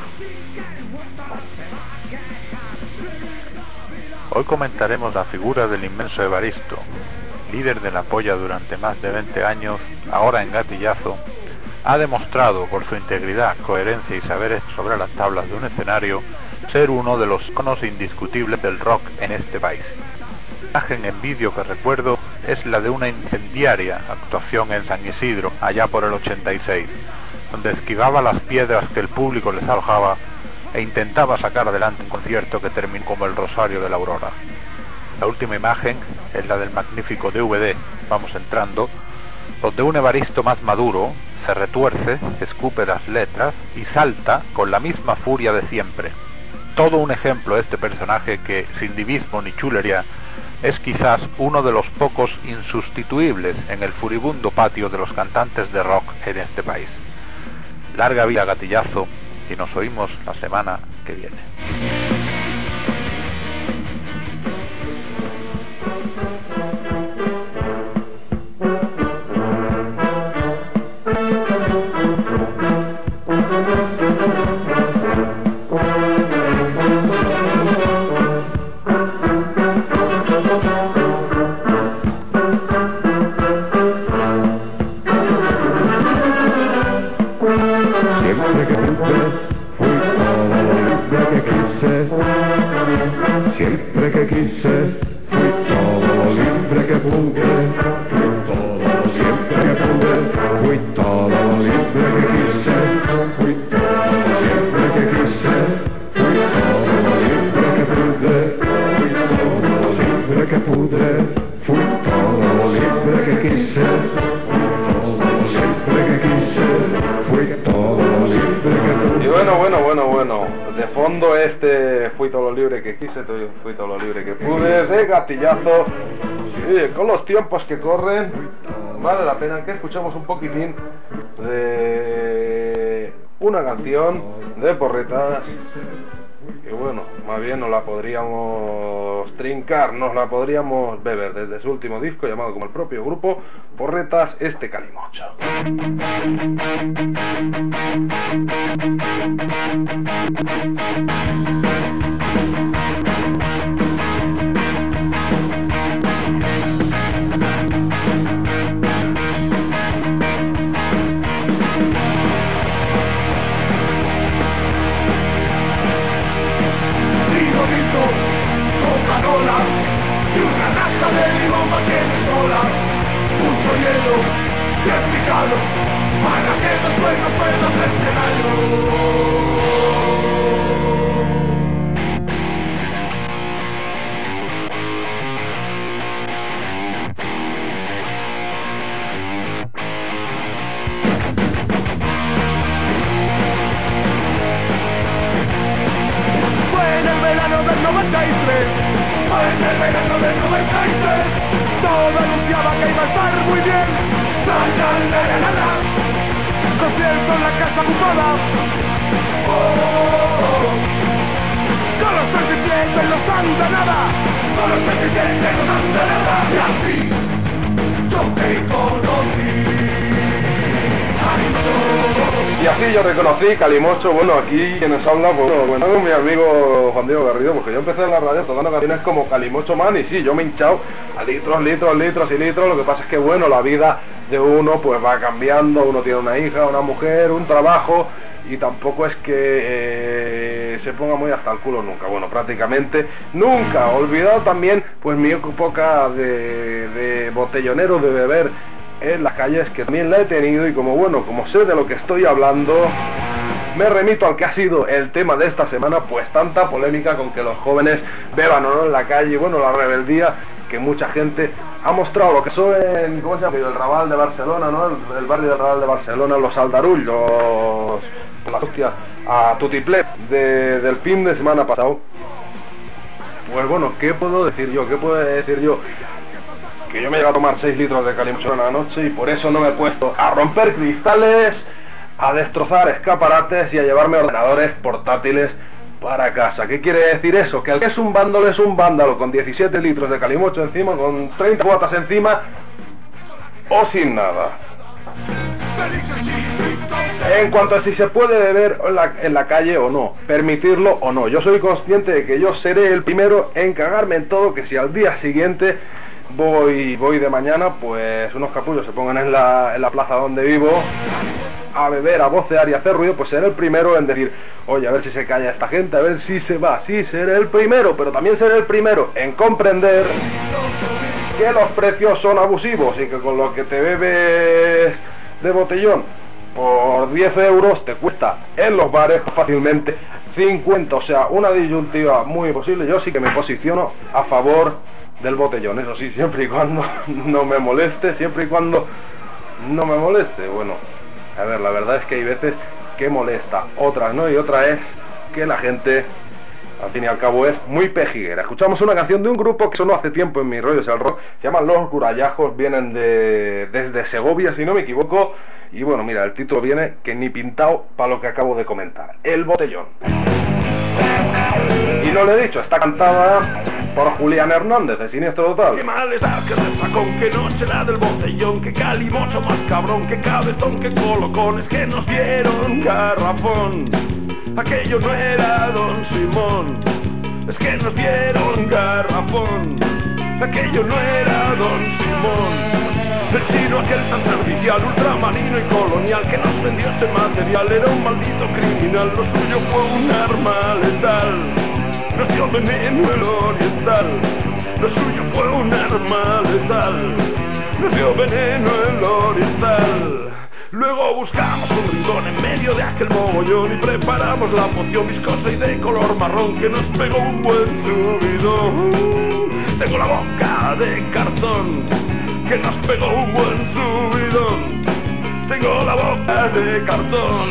Hoy comentaremos la figura del inmenso Evaristo, líder de la Polla durante más de veinte años, ahora en Gatillazo. Ha demostrado por su integridad, coherencia y saberes sobre las tablas de un escenario ser uno de los iconos indiscutibles del rock en este país. La imagen en vídeo que recuerdo es la de una incendiaria actuación en San Isidro, allá por el ochenta y seis, donde esquivaba las piedras que el público les arrojaba e intentaba sacar adelante un concierto que terminó como el Rosario de la Aurora. La última imagen es la del magnífico D V D, vamos entrando, donde un Evaristo más maduro se retuerce, escupe las letras y salta con la misma furia de siempre. Todo un ejemplo este personaje que, sin divismo ni chulería, es quizás uno de los pocos insustituibles en el furibundo patio de los cantantes de rock en este país. Larga vida Gatillazo, y nos oímos la semana que viene. Siempre que quise, fui todo lo libre que pude, fui todo, siempre que pude, fui todo lo libre que quise, fui todo, siempre que quise, fui todo lo libre que pude, fui todo, siempre que pude, fui todo lo libre que quise, fui todo, siempre que quise, fui todo lo libre que pude. Y bueno, bueno, bueno, bueno, de fondo este fui todo lo libre que quise, fui todo lo libre que pude, de Gatillazo. Sí, con los tiempos que corren, vale la pena que escuchemos un poquitín de una canción de Porretas, que bueno, más bien nos la podríamos trincar, nos la podríamos beber desde su último disco llamado como el propio grupo, Porretas, este Calimocho. Coca-Cola y una raza de limón pa' que me sola, mucho hielo bien picado para que después no pueda hacerte daño. Fue en el verano del noventa y tres, fue en el verano del noventa y tres, todo anunciaba que iba a estar muy bien. La, la, la, la, la, la. Concierto en la casa ocupada, oh, oh, oh. Con los treinta y siete en los Santa Nada, con los treinta y siete en los Santa Nada. Y así yo te conocí. Y así yo reconocí Calimocho. Bueno, aquí quienes habla, pues bueno, con mi amigo Juan Diego Garrido, porque yo empecé en la radio tocando canciones como Calimocho Man, y sí, yo me he hinchado a litros, litros, litros y litros. Lo que pasa es que bueno, la vida de uno pues va cambiando, uno tiene una hija, una mujer, un trabajo, y tampoco es que eh, se ponga muy hasta el culo nunca, bueno, prácticamente nunca. Olvidado también pues mi época de, de botellonero, de beber en las calles, que también la he tenido, y como bueno, como sé de lo que estoy hablando, me remito al que ha sido el tema de esta semana, pues tanta polémica con que los jóvenes beban o no en la calle, bueno, la rebeldía que mucha gente ha mostrado, lo que son en, ¿cómo se llama? El Raval de Barcelona, ¿no? El, el barrio del Raval de Barcelona, los Aldarull, los... la hostia, a Tutiplé de, del fin de semana pasado. Pues bueno, ¿qué puedo decir yo? ¿Qué puedo decir yo? Que yo me he llegado a tomar seis litros de calimocho en la noche y por eso no me he puesto a romper cristales, a destrozar escaparates y a llevarme ordenadores portátiles para casa. ¿Qué quiere decir eso? Que el que es un vándalo es un vándalo con diecisiete litros de calimocho encima, con treinta cuotas encima o sin nada. En cuanto a si se puede beber en la, en la calle o no, permitirlo o no, yo soy consciente de que yo seré el primero en cagarme en todo, que si al día siguiente voy voy de mañana, pues unos capullos se pongan en la, en la plaza donde vivo a beber, a vocear y a hacer ruido, pues seré el primero en decir, oye, a ver si se calla esta gente, a ver si se va. Sí, seré el primero, pero también seré el primero en comprender que los precios son abusivos y que con lo que te bebes de botellón por diez euros te cuesta en los bares fácilmente cincuenta, o sea, una disyuntiva muy posible. Yo sí que me posiciono a favor del botellón, eso sí, siempre y cuando no me moleste, siempre y cuando no me moleste. Bueno, a ver, la verdad es que hay veces que molesta, otras no, y otra es que la gente, al fin y al cabo, es muy pejiguera. Escuchamos una canción de un grupo que sonó hace tiempo en mis rollos el rock, se llaman Los Gurallajos, vienen de desde Segovia, si no me equivoco, y bueno, mira, el título viene que ni pintado para lo que acabo de comentar, El Botellón. Y no le he dicho, está cantada por Julián Hernández, de Siniestro Total. Qué mal es que resacón, que noche la del botellón, que calimocho más cabrón, que cabezón, que colocones, que nos dieron garrafón. Aquello no era Don Simón, es que nos dieron garrafón. Aquello no era Don Simón. El chino aquel tan servicial, ultramarino y colonial, que nos vendió ese material, era un maldito criminal. Lo suyo fue un arma letal, nos dio veneno el oriental. Lo suyo fue un arma letal, nos dio veneno el oriental. Luego buscamos un rincón en medio de aquel mogollón y preparamos la poción viscosa y de color marrón que nos pegó un buen subidón. Tengo la boca de cartón, que nos pegó un buen subidón. Tengo la boca de cartón.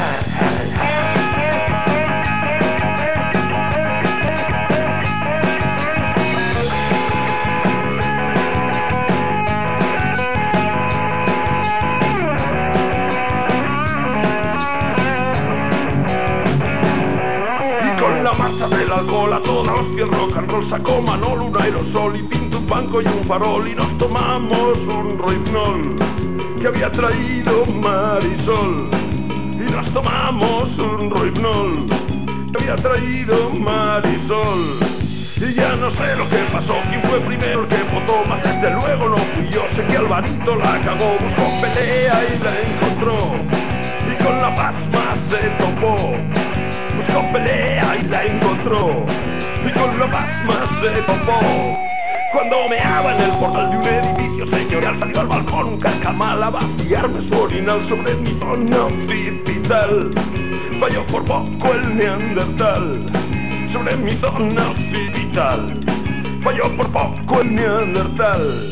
La marcha del alcohol a toda hostia, el rock and roll sacó Manol un aerosol y pintó un banco y un farol y nos tomamos un roipnol que había traído Marisol. Y nos tomamos un roipnol que había traído Marisol. Y ya no sé lo que pasó, quién fue primero el que votó, mas desde luego no fui yo. Sé que Alvarito la cagó, buscó pelea y la encontró, y con la pasma se topó. Buscó pelea y la encontró, y con la pasma se topó. Cuando meaba en el portal de un edificio señorial, salió al balcón un carcamal a vaciarme su orinal sobre mi zona occipital. Falló por poco el neandertal sobre mi zona occipital. Falló por poco el neandertal.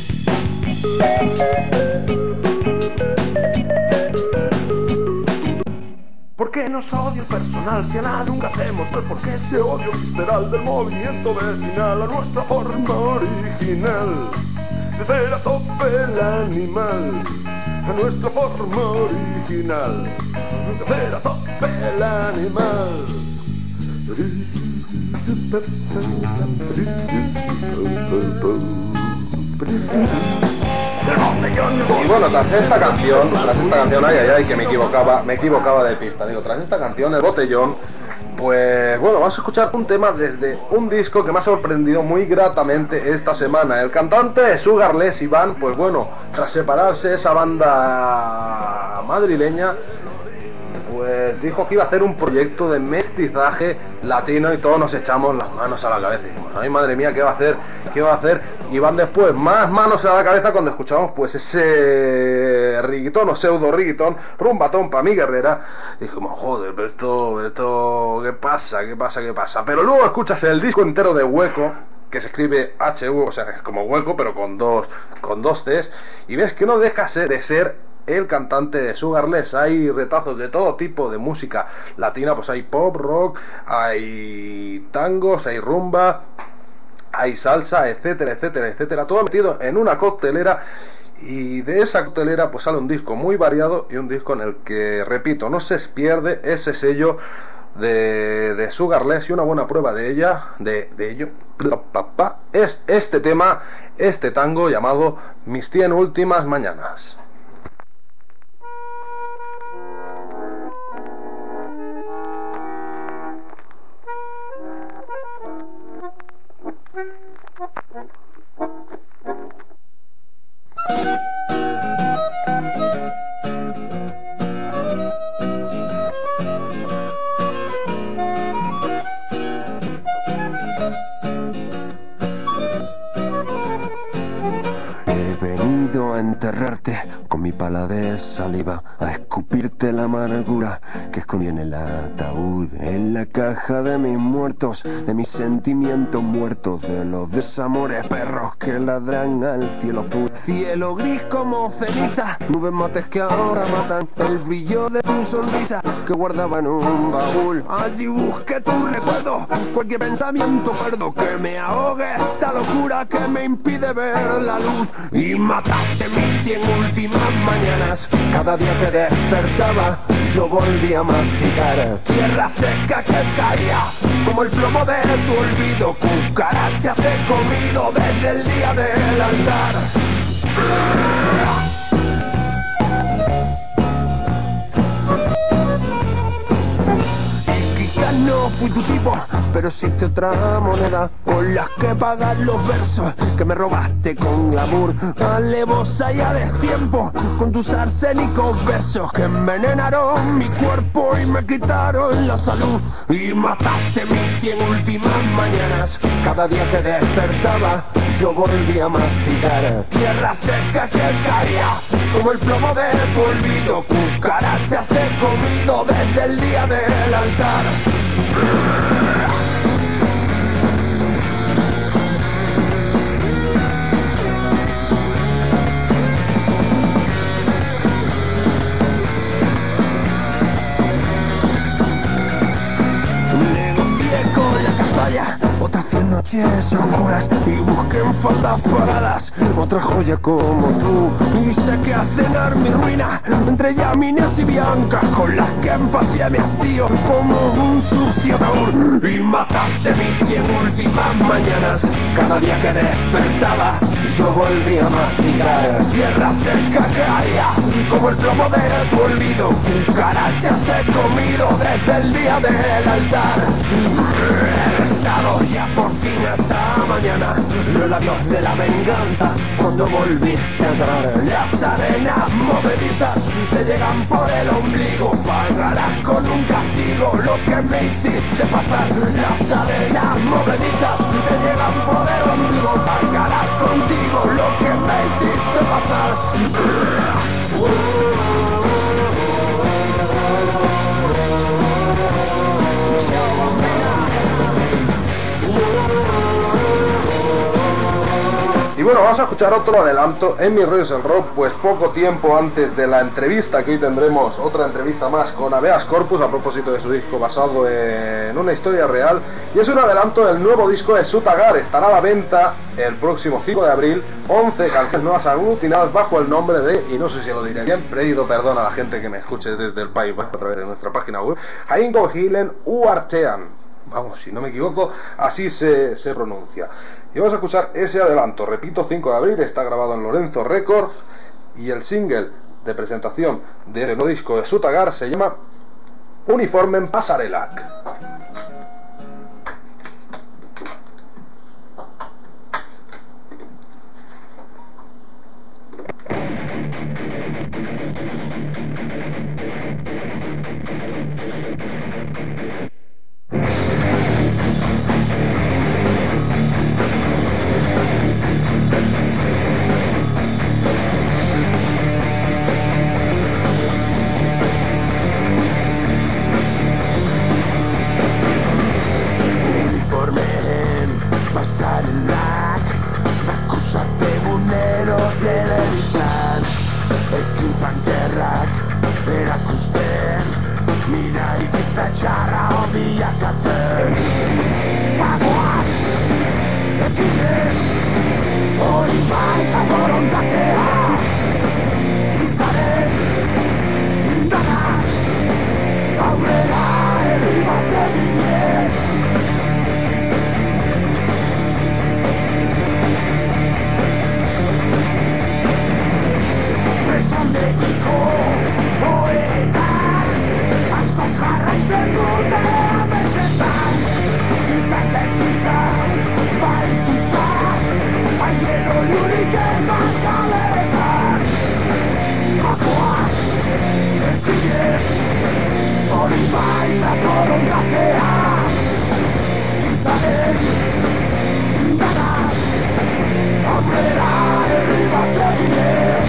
¿Por qué nos odia el personal si a nada nunca hacemos mal? ¿Por qué ese odio visceral del movimiento vecinal a nuestra forma original de hacer a tope el animal? A nuestra forma original de hacer a tope el animal. Y bueno, tras esta canción, tras esta canción, ay, ay, ay, que me equivocaba, me equivocaba de pista, digo, tras esta canción, El Botellón, pues bueno, vamos a escuchar un tema desde un disco que me ha sorprendido muy gratamente esta semana. El cantante Sugarless Iván, pues bueno, tras separarse esa banda madrileña, pues dijo que iba a hacer un proyecto de mestizaje latino y todos nos echamos las manos a la cabeza y dijimos, ay madre mía, ¿qué va a hacer? ¿Qué va a hacer? Y van después más manos a la cabeza cuando escuchamos pues ese reggaetón o pseudo reggaetón, rumbatón pa' mi guerrera, y dijimos, joder, pero esto, esto, ¿qué pasa? ¿Qué pasa? ¿Qué pasa? Pero luego escuchas el disco entero de Hueco, que se escribe H U, o sea, es como Hueco, pero con dos, con dos Cs, y ves que no deja de ser el cantante de Sugarless. Hay retazos de todo tipo de música latina, pues hay pop, rock, hay tangos, hay rumba, hay salsa, etcétera, etcétera, etcétera, todo metido en una coctelera. Y de esa coctelera pues sale un disco muy variado y un disco en el que, repito, no se pierde ese sello de, de Sugarless, y una buena prueba de ella, de, de ello, es este tema, este tango llamado Mis cien últimas mañanas. A enterrarte con mi pala de saliva, a escupirte la amargura que escondí en el ataúd, en la caja de mis muertos, de mis sentimientos muertos, de los desamores perros que ladran al cielo azul, cielo gris como ceniza, nubes mates que ahora matan, el brillo de tu sonrisa que guardaba en un baúl. Allí busqué tu recuerdo, cualquier pensamiento cuerdo que me ahogue, esta locura que me impide ver la luz, y mataste mis cien últimas mañanas. Cada día que despertaba yo volvía a masticar tierra seca que caía como el plomo de tu olvido. Cucarachas he comido desde el día del altar. No fui tu tipo, pero existe otra moneda con las que pagar los versos que me robaste con glamour, alevosa y a destiempo, con tus arsénicos besos que envenenaron mi cuerpo y me quitaron la salud, y mataste mis cien últimas mañanas. Cada día que despertaba yo volvía a masticar tierra seca que caía como el plomo de tu olvido. Cucarachas he comido desde el día del altar. Negocié con la castaña otras cien noches oscuras y busqué en faldas paradas otra joya como tú, y saqué a cenar mi ruina entre yaminas y biancas con las que empacé mi hastío como un sucio taur, y mataste mis cien últimas mañanas. Cada día que despertaba yo volvía a masticar tierra seca que caía como el plomo de tu olvido. Cucarachas he comido desde el día del altar. Regresado ya por fin hasta mañana, los labios de la venganza cuando volviste a llorar. Las arenas movedizas te llegan por el ombligo, pagarás con un castigo lo que me hiciste pasar. Las arenas movedizas te llegan por el ombligo, pagarás contigo lo que me hiciste pasar. Y bueno, vamos a escuchar otro adelanto en Mi Rollo es el Rock, pues poco tiempo antes de la entrevista, que hoy tendremos otra entrevista más con Habeas Corpus a propósito de su disco basado en una historia real, y es un adelanto del nuevo disco de Sutagar. Estará a la venta el próximo cinco de abril, once canciones nuevas aglutinadas bajo el nombre de, y no sé si lo diré bien, pido perdón a la gente que me escuche desde el País Vasco a través de nuestra página web, Jaingo Hilen Uartean. Vamos, si no me equivoco, así se, se pronuncia. Y vamos a escuchar ese adelanto. Repito, cinco de abril, está grabado en Lorenzo Records, y el single de presentación de este nuevo disco de Sutagar se llama Uniforme en Pasarelac. erakusten Minarik ez da txarra obilakatzen Bagoaz, ekinez, hori baita borondatea Zaren, indarraz, aurrera herri bat eginez Presondekiko poetan askoz jarraitzen dute ametxetan Izatezitan baituta haien oliurik eman kaletan Bakoaz, etxinez, hori baita borondatea Izaren, indarraz, aurrera herri bat eginez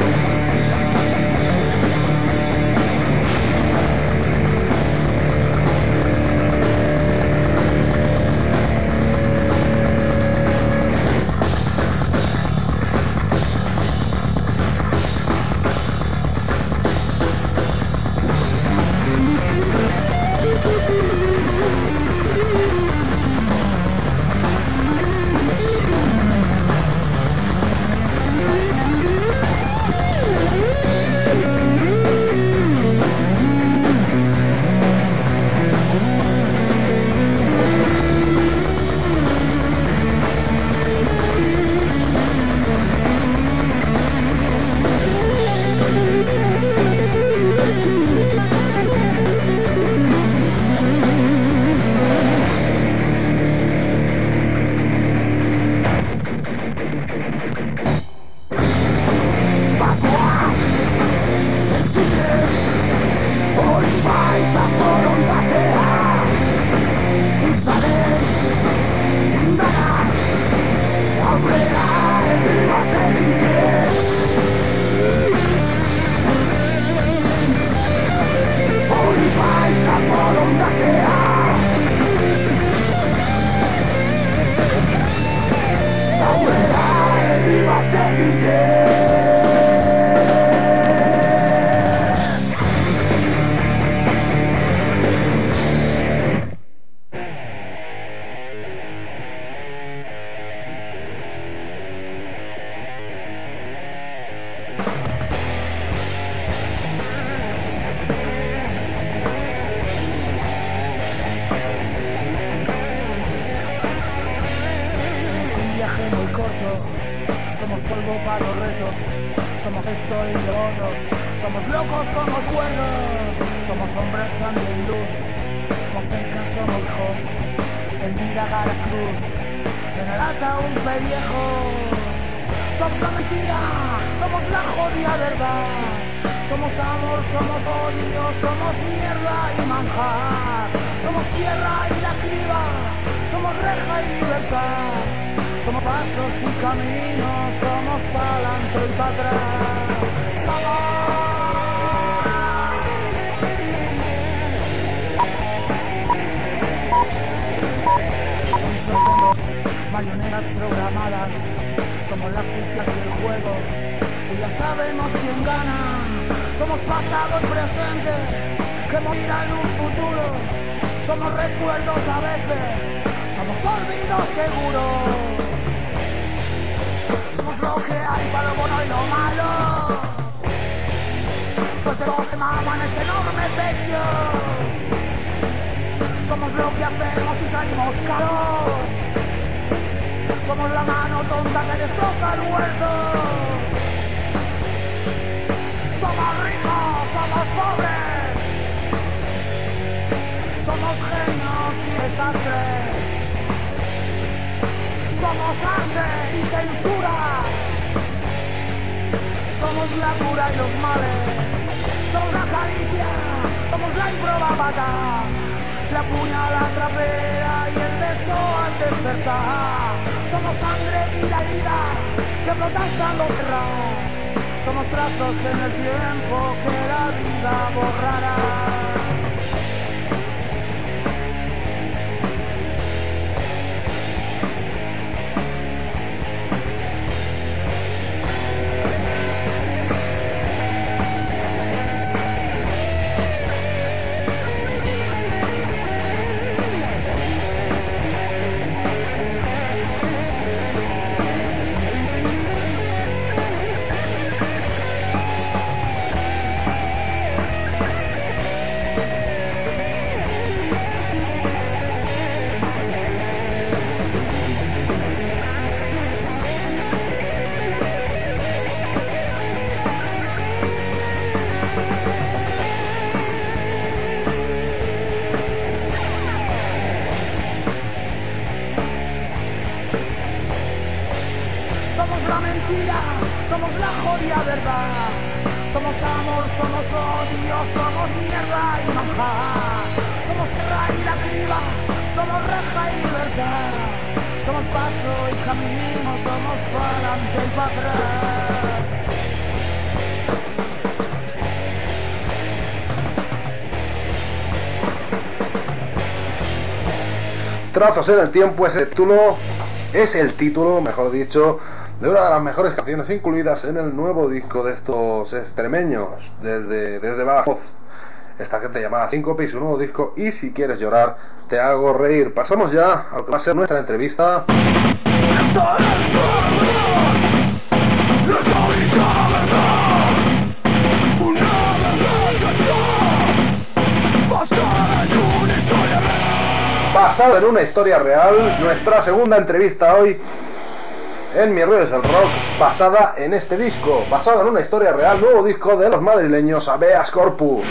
marionetas programadas, somos las fichas y el juego, y ya sabemos quién gana. Somos pasado y presente, que morirá en un futuro. Somos recuerdos a veces, somos olvidos seguros. Somos lo que hay para lo bueno y lo malo. Pues de todo se mama en este enorme pecho. Somos lo que hacemos y salimos caros. Somos la mano tonta que destroza el huerto. Somos ricos, somos pobres. Somos genios y desastres. Somos arte y censura. Somos la cura y los males. Somos la caricia, somos la improbada, la puñalada trapera y el beso al despertar. Somos sangre y la herida que flota estando cerrada. Somos trazos en el tiempo que la vida borrará. mentira, somos la jodida verdad. Somos amor, somos odio, somos mierda y manjar. Somos tierra y la criba, somos reja y libertad. Somos paso y camino, somos pa'lante y pa' atrás. Trazos en el tiempo es el título, es el título, mejor dicho, de una de las mejores canciones incluidas en el nuevo disco de estos extremeños desde, desde Badajoz. Esta gente llamada Síncope y su nuevo disco Y si quieres llorar, te hago reír. Pasamos ya a lo que va a ser nuestra entrevista. Basado en una historia real, nuestra segunda entrevista hoy en Mi Rollo es el Rock, basada en este disco, basado en una historia real, nuevo disco de los madrileños Habeas Corpus.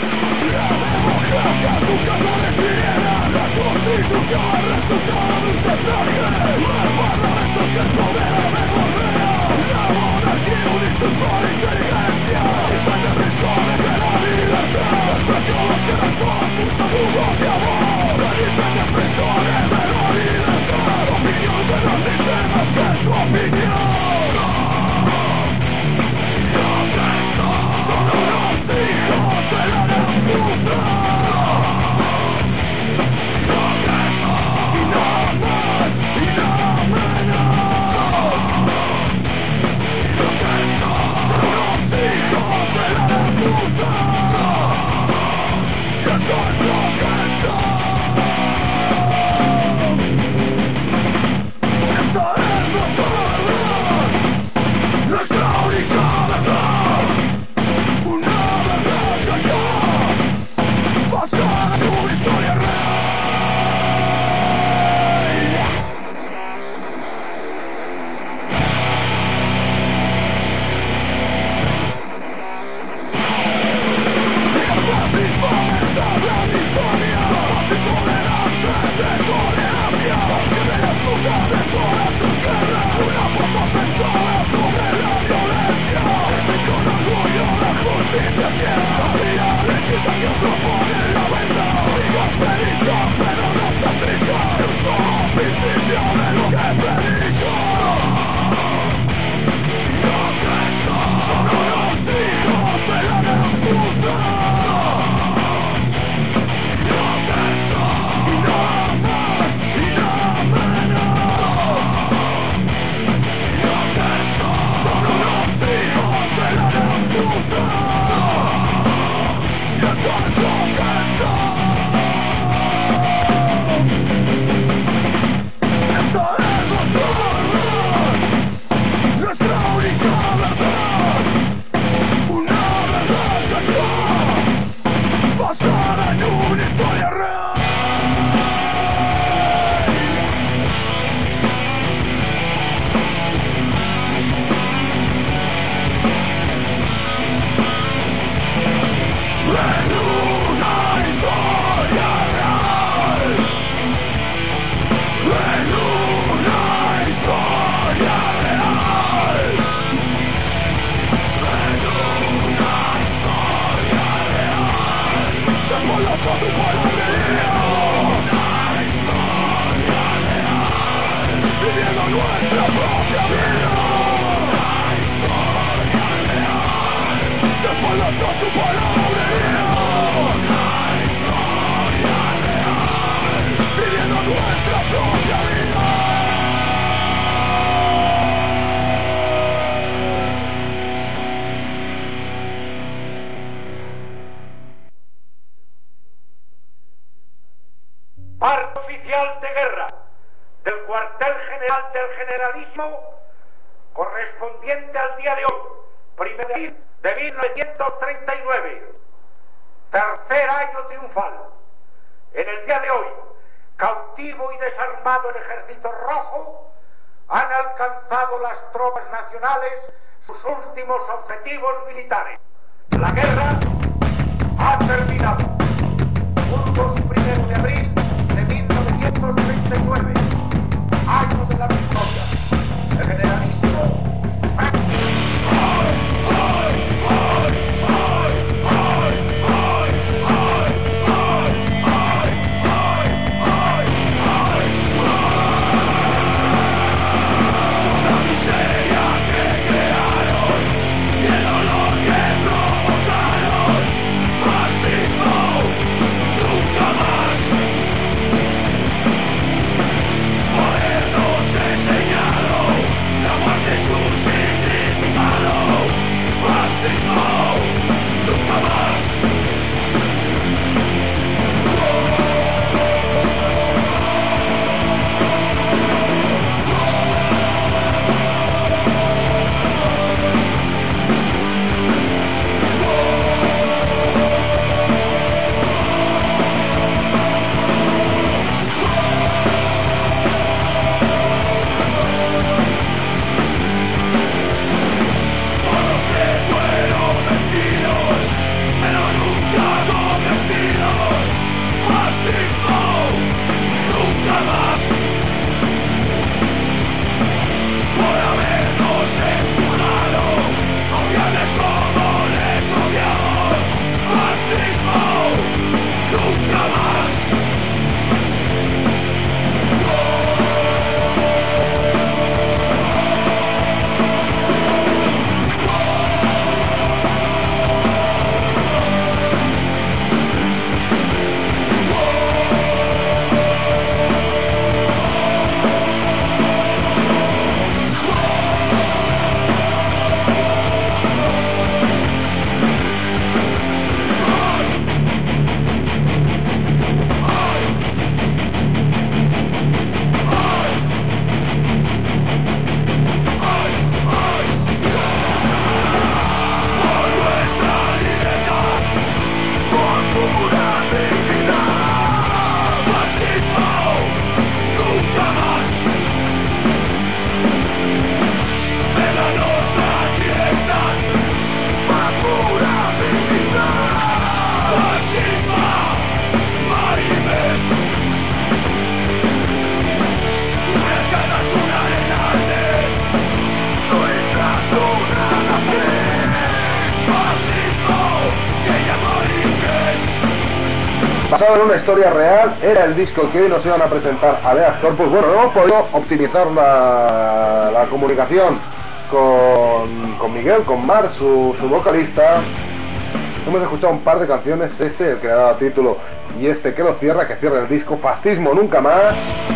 Parte oficial de guerra del cuartel general del generalísimo correspondiente al día de hoy, primero de abril de mil novecientos treinta y nueve, tercer año triunfal. En el día de hoy, cautivo y desarmado el ejército rojo, han alcanzado las tropas nacionales sus últimos objetivos militares. La guerra ha terminado. Burgos, primero de abril de mil novecientos treinta y nueve, año de la victoria. El generalísimo Franklin basado en una historia real, era el disco que hoy nos iban a presentar Habeas Corpus. Bueno, no hemos podido optimizar la, la comunicación con, con Miguel, con Marc, su, su vocalista. Hemos escuchado un par de canciones, ese, el que le da título, y este que lo cierra, que cierra el disco, Fascismo Nunca Más.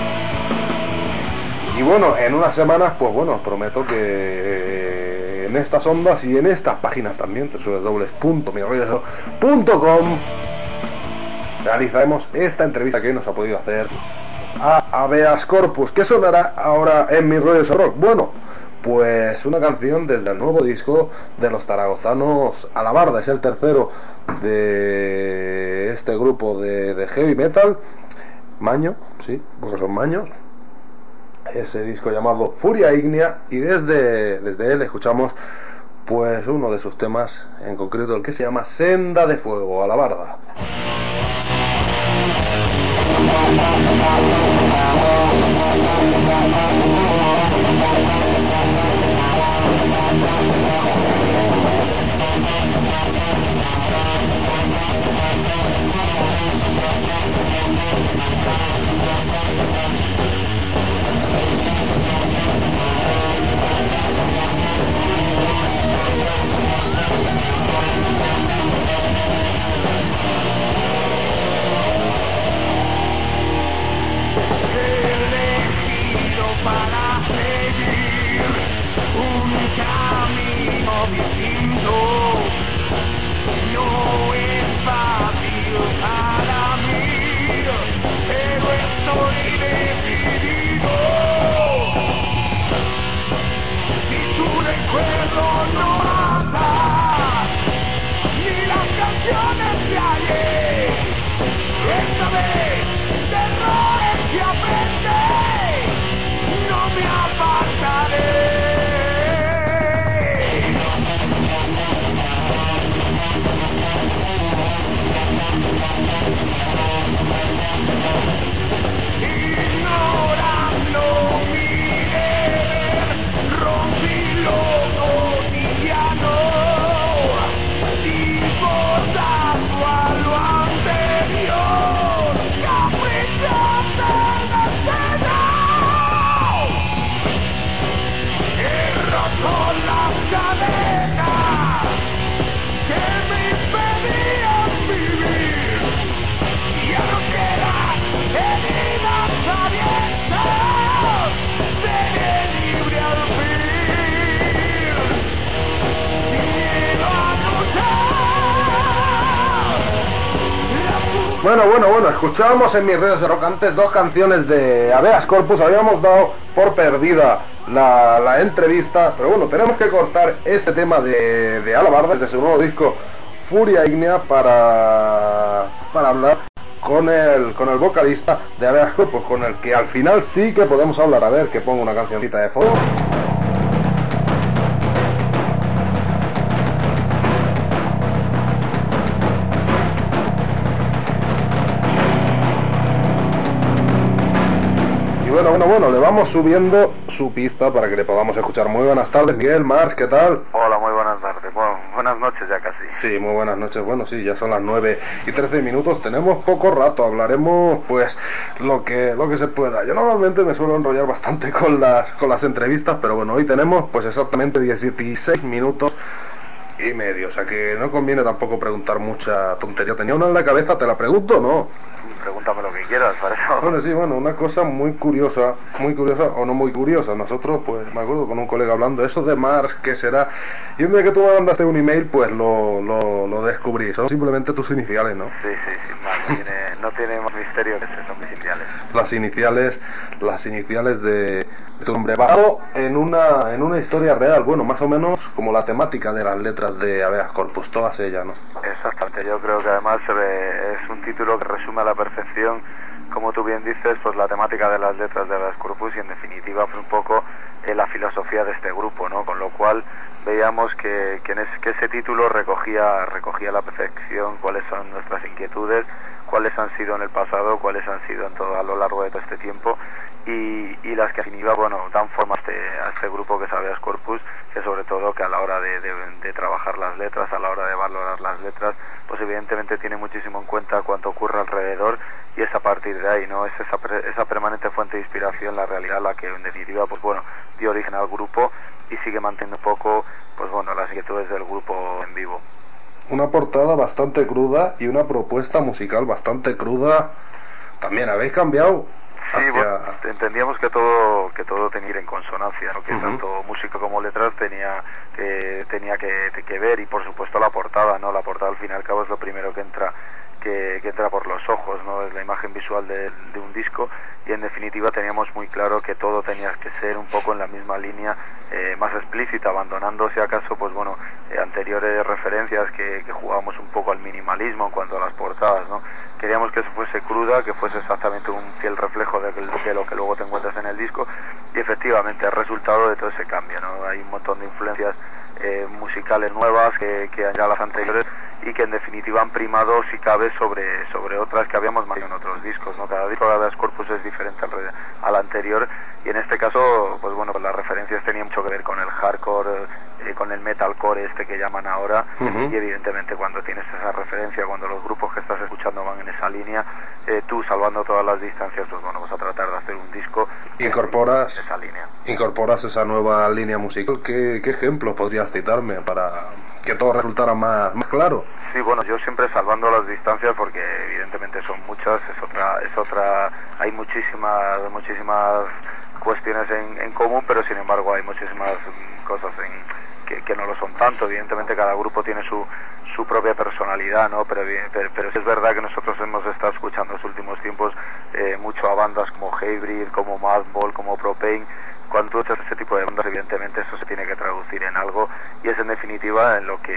Y bueno, en unas semanas, pues bueno, prometo que eh, en estas ondas y en estas páginas también, doble u doble u doble u punto mi rollo punto com, realizaremos esta entrevista que hoy nos ha podido hacer a Habeas Corpus. ¿Qué sonará ahora en Mi Rollo Rock? Bueno, pues una canción desde el nuevo disco de los zaragozanos Alabarda. Es el tercero de este grupo de, de heavy metal, maño, sí, porque son maños. Ese disco llamado Furia Ígnea, y desde, desde él escuchamos pues uno de sus temas, en concreto el que se llama Senda de Fuego, Alabarda. Bueno, bueno, bueno, escuchábamos en Mis Redes de Rock antes dos canciones de Habeas Corpus. Habíamos dado por perdida la, la entrevista, pero bueno, tenemos que cortar este tema de, de Alabarda desde su nuevo disco Furia Ígnea para, para hablar con el, con el vocalista de Habeas Corpus, con el que al final sí que podemos hablar. A ver, que pongo una cancioncita de fondo. Bueno, bueno, bueno, le vamos subiendo su pista para que le podamos escuchar. Muy buenas tardes, Miguel, Marc, ¿qué tal? Hola, muy buenas tardes. Bueno, buenas noches ya casi. Sí, muy buenas noches. Bueno, sí, ya son las nueve y trece minutos. Tenemos poco rato. Hablaremos, pues, lo que lo que se pueda. Yo normalmente me suelo enrollar bastante con las con las entrevistas, pero bueno, hoy tenemos, pues, exactamente dieciséis minutos y medio. O sea que no conviene tampoco preguntar mucha tontería. Tenía una en la cabeza, ¿te la pregunto o no? Pregúntame lo que quieras, para eso. Bueno, sí, bueno, una cosa muy curiosa, muy curiosa o no muy curiosa. Nosotros, pues, me acuerdo con un colega hablando, eso de Mars, ¿qué será? Y un día que tú me mandaste un email, pues lo, lo, lo descubrí. Son simplemente tus iniciales, ¿no? Sí, sí, sí, no tiene, no tiene más misterio que eso, son mis iniciales. Las iniciales, las iniciales de, de tu nombre, basado en una, en una historia real, bueno, más o menos como la temática de las letras de Habeas Corpus, todas ellas, ¿no? Exactamente, yo creo que además eh, es un título que resume a la perfección, como tú bien dices, pues la temática de las letras de Habeas Corpus y en definitiva fue un poco eh, la filosofía de este grupo, ¿no? Con lo cual veíamos que, que, en ese, que ese título recogía, recogía a la perfección cuáles son nuestras inquietudes, cuáles han sido en el pasado, cuáles han sido en todo, a lo largo de todo este tiempo, y, y las que en definitiva, bueno, dan forma a este, a este grupo que es Habeas Corpus, que sobre todo que a la hora de, de, de trabajar las letras, a la hora de valorar las letras, pues evidentemente tiene muchísimo en cuenta cuánto ocurre alrededor, y es a partir de ahí, ¿no? Es esa, esa permanente fuente de inspiración, la realidad, la que en definitiva, pues bueno, dio origen al grupo y sigue manteniendo un poco, pues bueno, las inquietudes del grupo en vivo. Una portada bastante cruda y una propuesta musical bastante cruda. También habéis cambiado. Sí, hacia... bueno, entendíamos que todo que todo tenía que ir en consonancia, ¿no? Que uh-huh. tanto música como letras tenía que tenía que, que ver, y por supuesto la portada, ¿no? La portada al fin y al cabo es lo primero que entra que, que entra por los ojos, ¿no? Es la imagen visual de, de un disco, y en definitiva teníamos muy claro que todo tenía que ser un poco en la misma línea, eh, más explícita, abandonando si acaso, pues bueno, eh, anteriores referencias que, que jugábamos un poco al minimalismo en cuanto a las portadas, ¿no? Queríamos que eso fuese cruda, que fuese exactamente un fiel reflejo de, de lo que luego te encuentras en el disco, y efectivamente el resultado de todo ese cambio, ¿no? Hay un montón de influencias eh, musicales nuevas que, que ya las anteriores, y que en definitiva han primado, si cabe, sobre sobre otras que habíamos mantenido en otros discos, ¿no? Cada disco de Habeas Corpus es diferente al, al anterior, y en este caso, pues bueno, pues las referencias tenían mucho que ver con el hardcore, eh, con el metalcore este que llaman ahora, uh-huh. y evidentemente cuando tienes esa referencia, cuando los grupos que estás escuchando van en esa línea, eh, tú salvando todas las distancias, pues bueno, vas a tratar de hacer un disco incorporas en esa línea. Incorporas esa nueva línea musical. ¿Qué, qué ejemplos podrías citarme para que todo resultara más, más claro? Sí, bueno, yo siempre salvando las distancias, porque evidentemente son muchas, es otra, es otra, hay muchísimas, muchísimas cuestiones en, en común, pero sin embargo hay muchísimas cosas en, que, que no lo son tanto. Evidentemente cada grupo tiene su, su propia personalidad, ¿no? Pero, pero, pero sí es verdad que nosotros hemos estado escuchando en los últimos tiempos eh, mucho a bandas como Hybrid, como Madball, como Propane. Cuando tú echas ese tipo de bandas, evidentemente eso se tiene que traducir en algo, y es en definitiva en lo que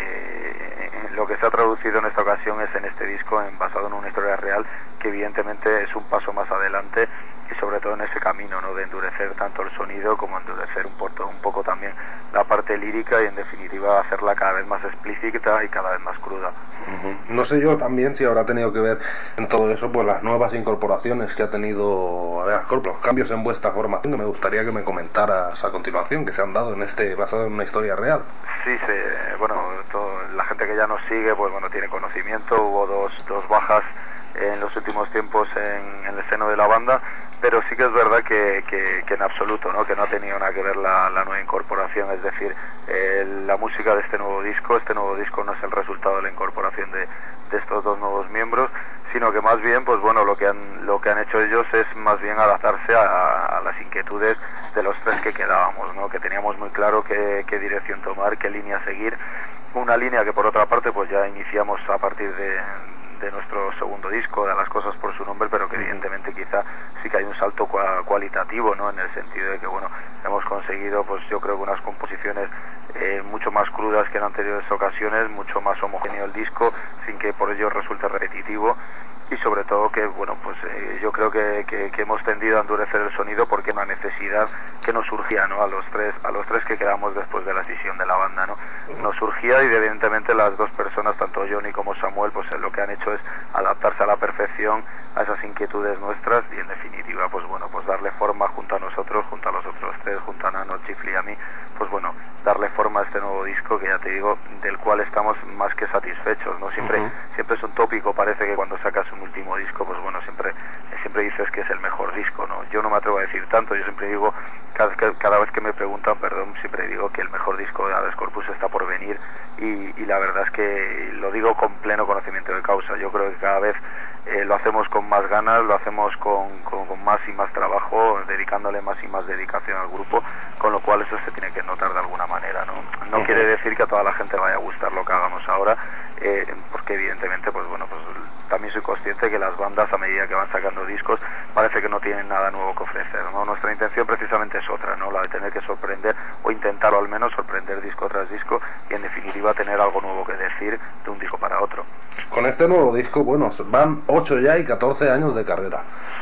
en lo que se ha traducido en esta ocasión, es en este disco, en, basado en una historia real, que evidentemente es un paso más adelante, y sobre todo en ese camino, ¿no? De endurecer tanto el sonido como endurecer un poco, un poco también la parte lírica, y en definitiva hacerla cada vez más explícita y cada vez más cruda. Uh-huh. No sé yo también si habrá tenido que ver en todo eso pues las nuevas incorporaciones que ha tenido Habeas Corpus, los cambios en vuestra formación, que me gustaría que me comentaras a continuación, que se han dado en este, basado en una historia real. Sí, se, bueno, todo, la gente que ya nos sigue, pues bueno, tiene conocimiento. Hubo dos, dos bajas en los últimos tiempos en, en el seno de la banda, pero sí que es verdad que, que, que en absoluto, ¿no? Que no ha tenido nada que ver la, la nueva incorporación, es decir, eh, la música de este nuevo disco, este nuevo disco no es el resultado de la incorporación de, de estos dos nuevos miembros, sino que más bien, pues bueno, lo que han lo que han hecho ellos es más bien adaptarse a, a las inquietudes de los tres que quedábamos, ¿no? Que teníamos muy claro qué, qué dirección tomar, qué línea seguir, una línea que por otra parte pues ya iniciamos a partir de de nuestro segundo disco, de Las cosas por su nombre, pero que evidentemente quizá sí que hay un salto cua, cualitativo, ¿no? En el sentido de que, bueno, hemos conseguido, pues yo creo que unas composiciones eh, mucho más crudas que en anteriores ocasiones, mucho más homogéneo el disco, sin que por ello resulte repetitivo, y sobre todo que, bueno, pues eh, yo creo que, que, que hemos tendido a endurecer el sonido porque es una necesidad que nos surgía, ¿no? A los tres, a los tres que quedamos después de la escisión de la banda, ¿no? Nos surgía, y evidentemente las dos personas, tanto Johnny como Samuel, pues eh, lo que han hecho es adaptarse a la perfección a esas inquietudes nuestras, y en definitiva, pues bueno, pues darle forma junto a nosotros, junto a los otros tres, junto a Nano, Chifli y a mí, pues bueno, darle forma a este nuevo disco, que ya te digo, del cual estamos más que satisfechos, ¿no? Siempre, uh-huh. siempre es un tópico, parece que cuando sacas un último disco, pues bueno, siempre, siempre dices que es el mejor disco, ¿no? Yo no me atrevo a decir tanto, yo siempre digo, cada, cada vez que me preguntan, perdón, siempre digo que el mejor disco de Habeas Corpus está por venir, y, y la verdad es que lo digo con pleno conocimiento de causa. Yo creo que cada vez eh, lo hacemos con más ganas, lo hacemos con, con, con más y más trabajo, dedicándole más y más dedicación al grupo, con lo cual eso se tiene que notar de alguna manera, ¿no? No quiere decir que a toda la gente vaya a gustar lo que hagamos ahora, eh, porque evidentemente, pues bueno, pues también soy consciente que las bandas, a medida que van sacando discos, parece que no tienen nada nuevo que ofrecer, ¿no? Nuestra intención precisamente es otra, ¿no? La de tener que sorprender, o intentarlo al menos, sorprender disco tras disco, y en definitiva tener algo nuevo que decir de un disco para otro. Con este nuevo disco, bueno, van ocho ya y catorce años de carrera.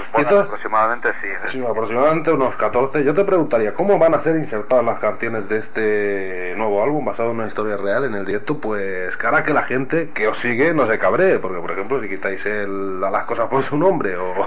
Pues entonces, aproximadamente sí. Sí, aproximadamente unos catorce. Yo te preguntaría, ¿cómo van a ser insertadas las canciones de este nuevo álbum basado en una historia real en el directo? Pues cara que la gente que os sigue no se cabree, porque por ejemplo si quitáis el, a las cosas por su nombre o,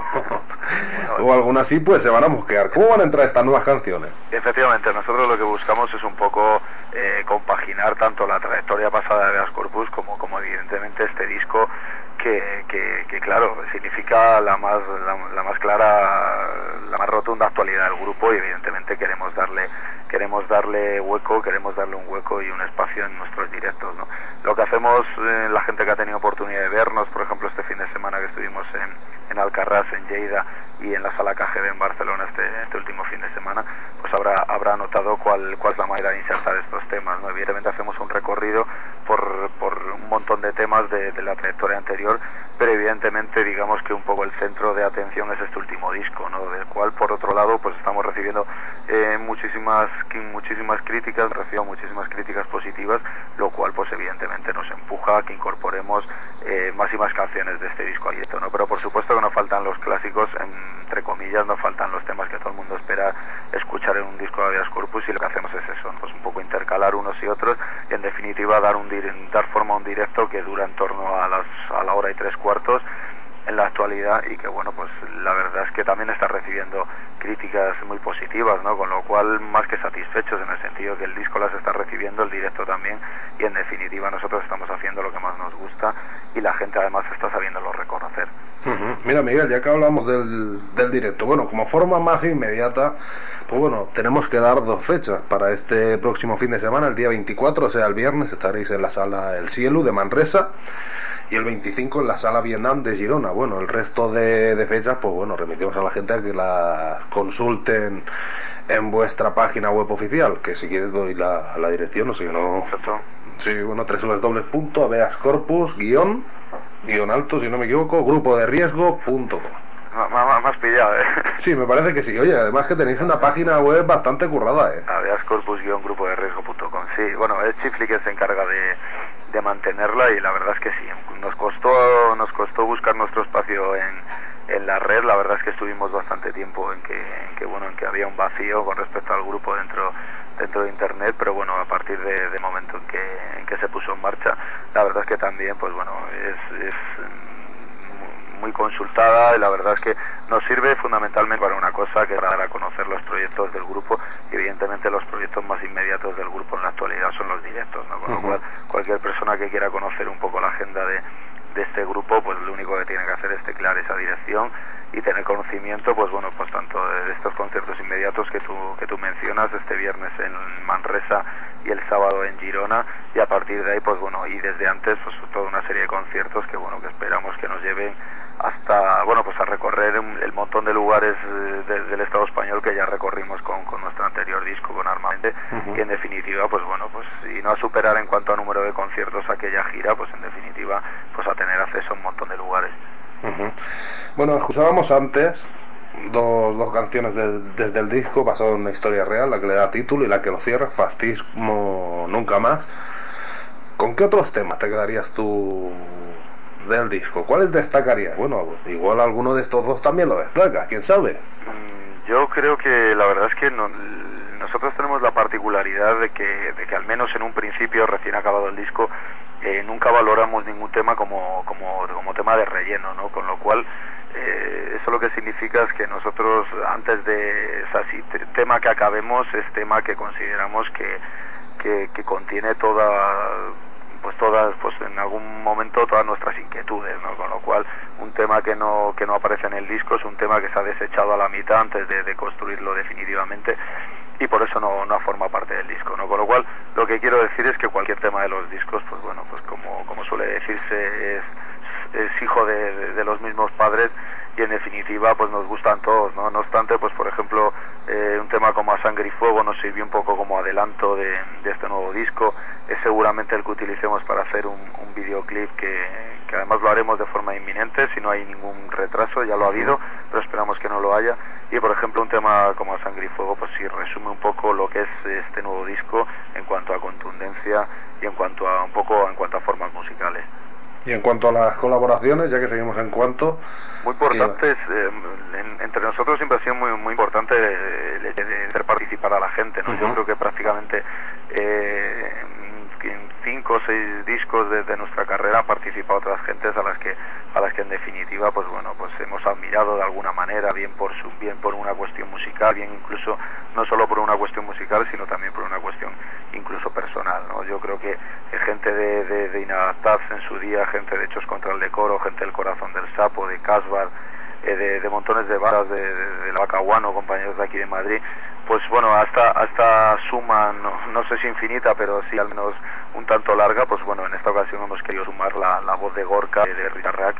o alguna así, pues se van a mosquear. ¿Cómo van a entrar estas nuevas canciones? Efectivamente, nosotros lo que buscamos es un poco eh, compaginar tanto la trayectoria pasada de Habeas Corpus como, como evidentemente este disco que, que, que claro, significa la más, la, la más clara, la más rotunda actualidad del grupo, y evidentemente queremos darle queremos darle hueco, queremos darle un hueco y un espacio en nuestros directos, ¿no? Lo que hacemos, eh, la gente que ha tenido oportunidad de vernos, por ejemplo este fin de semana que estuvimos en, en Alcarràs, en Lleida, y en la Sala K G B en Barcelona este, este último fin de semana, pues habrá habrá notado cuál, cuál es la manera de insertar estos temas, ¿no? Evidentemente hacemos un recorrido por, por un montón de temas de, de la trayectoria anterior, pero evidentemente digamos que un poco el centro de atención es este último disco, ¿no? Del cual por otro lado pues estamos recibiendo eh, muchísimas muchísimas críticas, recibo muchísimas críticas positivas, lo cual pues evidentemente nos empuja a que incorporemos eh, más y más canciones de este disco al directo, ¿no? Pero por supuesto que no faltan los clásicos, entre comillas, no faltan los temas que todo el mundo espera escuchar en un disco de Habeas Corpus, y lo que hacemos es eso, ¿no? Pues un poco intercalar unos y otros, y en definitiva dar un dar forma a un directo que dura en torno a las a la hora y tres cuartos en la actualidad, y que bueno, pues la verdad es que también está recibiendo críticas muy positivas, ¿no? Con lo cual más que satisfechos, en el sentido que el disco las está recibiendo, el directo también, y en definitiva nosotros estamos haciendo lo que más nos gusta y la gente además está sabiéndolo reconocer. Uh-huh. Mira, Miguel, ya que hablamos del, del directo, bueno, como forma más inmediata, pues bueno, tenemos que dar dos fechas para este próximo fin de semana. El día veinticuatro, o sea el viernes, estaréis en la sala El Cielo de Manresa, y el veinticinco en la sala Vietnam de Girona. Bueno, el resto de, de fechas, pues bueno, remitimos a la gente a que las consulten en vuestra página web oficial, que si quieres doy la, la dirección, o si no... Perfecto. Sí, bueno, doble u doble u doble u punto habeas corpus guión guión alto, si no me equivoco, grupo de riesgo punto com. Más, más pillado, ¿eh? Sí, me parece que sí. Oye, además que tenéis una página web bastante currada, ¿eh? Habeas Corpus guión grupo de riesgo punto com. Sí, bueno, es Chifli que se encarga de, de mantenerla, y la verdad es que sí. Nos costó, nos costó buscar nuestro espacio en, en la red. La verdad es que estuvimos bastante tiempo en que, en que bueno, en que había un vacío con respecto al grupo dentro dentro de internet, pero bueno, a partir de, de momento en que en que se puso en marcha, la verdad es que también, pues bueno, es, es muy consultada, y la verdad es que nos sirve fundamentalmente para una cosa, que es dar a conocer los proyectos del grupo, y evidentemente los proyectos más inmediatos del grupo en la actualidad son los directos, ¿no? Con lo cual cualquier persona que quiera conocer un poco la agenda de, de este grupo, pues lo único que tiene que hacer es teclear esa dirección y tener conocimiento, pues bueno, pues tanto de estos conciertos inmediatos que tú que tú mencionas, este viernes en Manresa y el sábado en Girona, y a partir de ahí, pues bueno, y desde antes, pues toda una serie de conciertos que bueno, que esperamos que nos lleven hasta, bueno, pues a recorrer el montón de lugares de, del Estado español que ya recorrimos con, con nuestro anterior disco, con Armamente, uh-huh. Y en definitiva, pues bueno, pues y no a superar en cuanto a número de conciertos aquella gira, pues en definitiva, pues a tener acceso a un montón de lugares. Uh-huh. Bueno, escuchábamos antes dos, dos canciones de, desde el disco, basado en una historia real, la que le da título y la que lo cierra, Fascismo Nunca Más. ¿Con qué otros temas te quedarías tú del disco? ¿Cuáles destacarías? Bueno, igual alguno de estos dos también lo destaca, quién sabe. Yo creo que la verdad es que no, nosotros tenemos la particularidad de que, de que al menos en un principio, recién acabado el disco, eh, nunca valoramos ningún tema como, como, como tema de relleno, ¿no? Con lo cual, eh, eso lo que significa es que nosotros, antes de, o sea, si t- tema que acabemos, es tema que consideramos que, que, que contiene toda... pues todas, pues en algún momento todas nuestras inquietudes, ¿no? Con lo cual un tema que no que no aparece en el disco es un tema que se ha desechado a la mitad antes de, de construirlo definitivamente, y por eso no, no forma parte del disco, ¿no? Con lo cual lo que quiero decir es que cualquier tema de los discos, pues bueno, pues como, como suele decirse, es, es hijo de, de, de los mismos padres, y en definitiva pues nos gustan todos, ¿no? No obstante, pues por ejemplo, eh, un tema como A Sangre y Fuego nos sirvió un poco como adelanto de, de este nuevo disco. Es seguramente el que utilicemos para hacer un, un videoclip que, que además lo haremos de forma inminente, si no hay ningún retraso, ya lo ha habido, pero esperamos que no lo haya. Y por ejemplo un tema como A Sangre y Fuego, pues sí resume un poco lo que es este nuevo disco en cuanto a contundencia y en cuanto a un poco en cuanto a formas musicales. Y en cuanto a las colaboraciones, ya que seguimos en cuanto... Muy importantes, eh, en, entre nosotros siempre ha sido muy muy importante el hecho de hacer participar a la gente, ¿no? Uh-huh. Yo creo que prácticamente eh, en cinco o seis discos de, de nuestra carrera han participado otras gentes a las que a las que en definitiva pues bueno pues hemos admirado de alguna manera, bien por su bien por una cuestión musical, bien incluso no solo por una cuestión musical, sino también por una cuestión incluso personal, ¿no? Yo creo que eh, gente de, de, de Inadaptados en su día, gente de Hechos contra el Decoro, gente del Corazón del Sapo, de Casbar, eh, de, de montones de bandas de, de, de la Bacaguano, compañeros de aquí de Madrid, pues bueno, hasta hasta suma, no, no sé si infinita, pero sí al menos un tanto larga, pues bueno, en esta ocasión hemos querido sumar la, la voz de Gorka, de, de Rita Rack,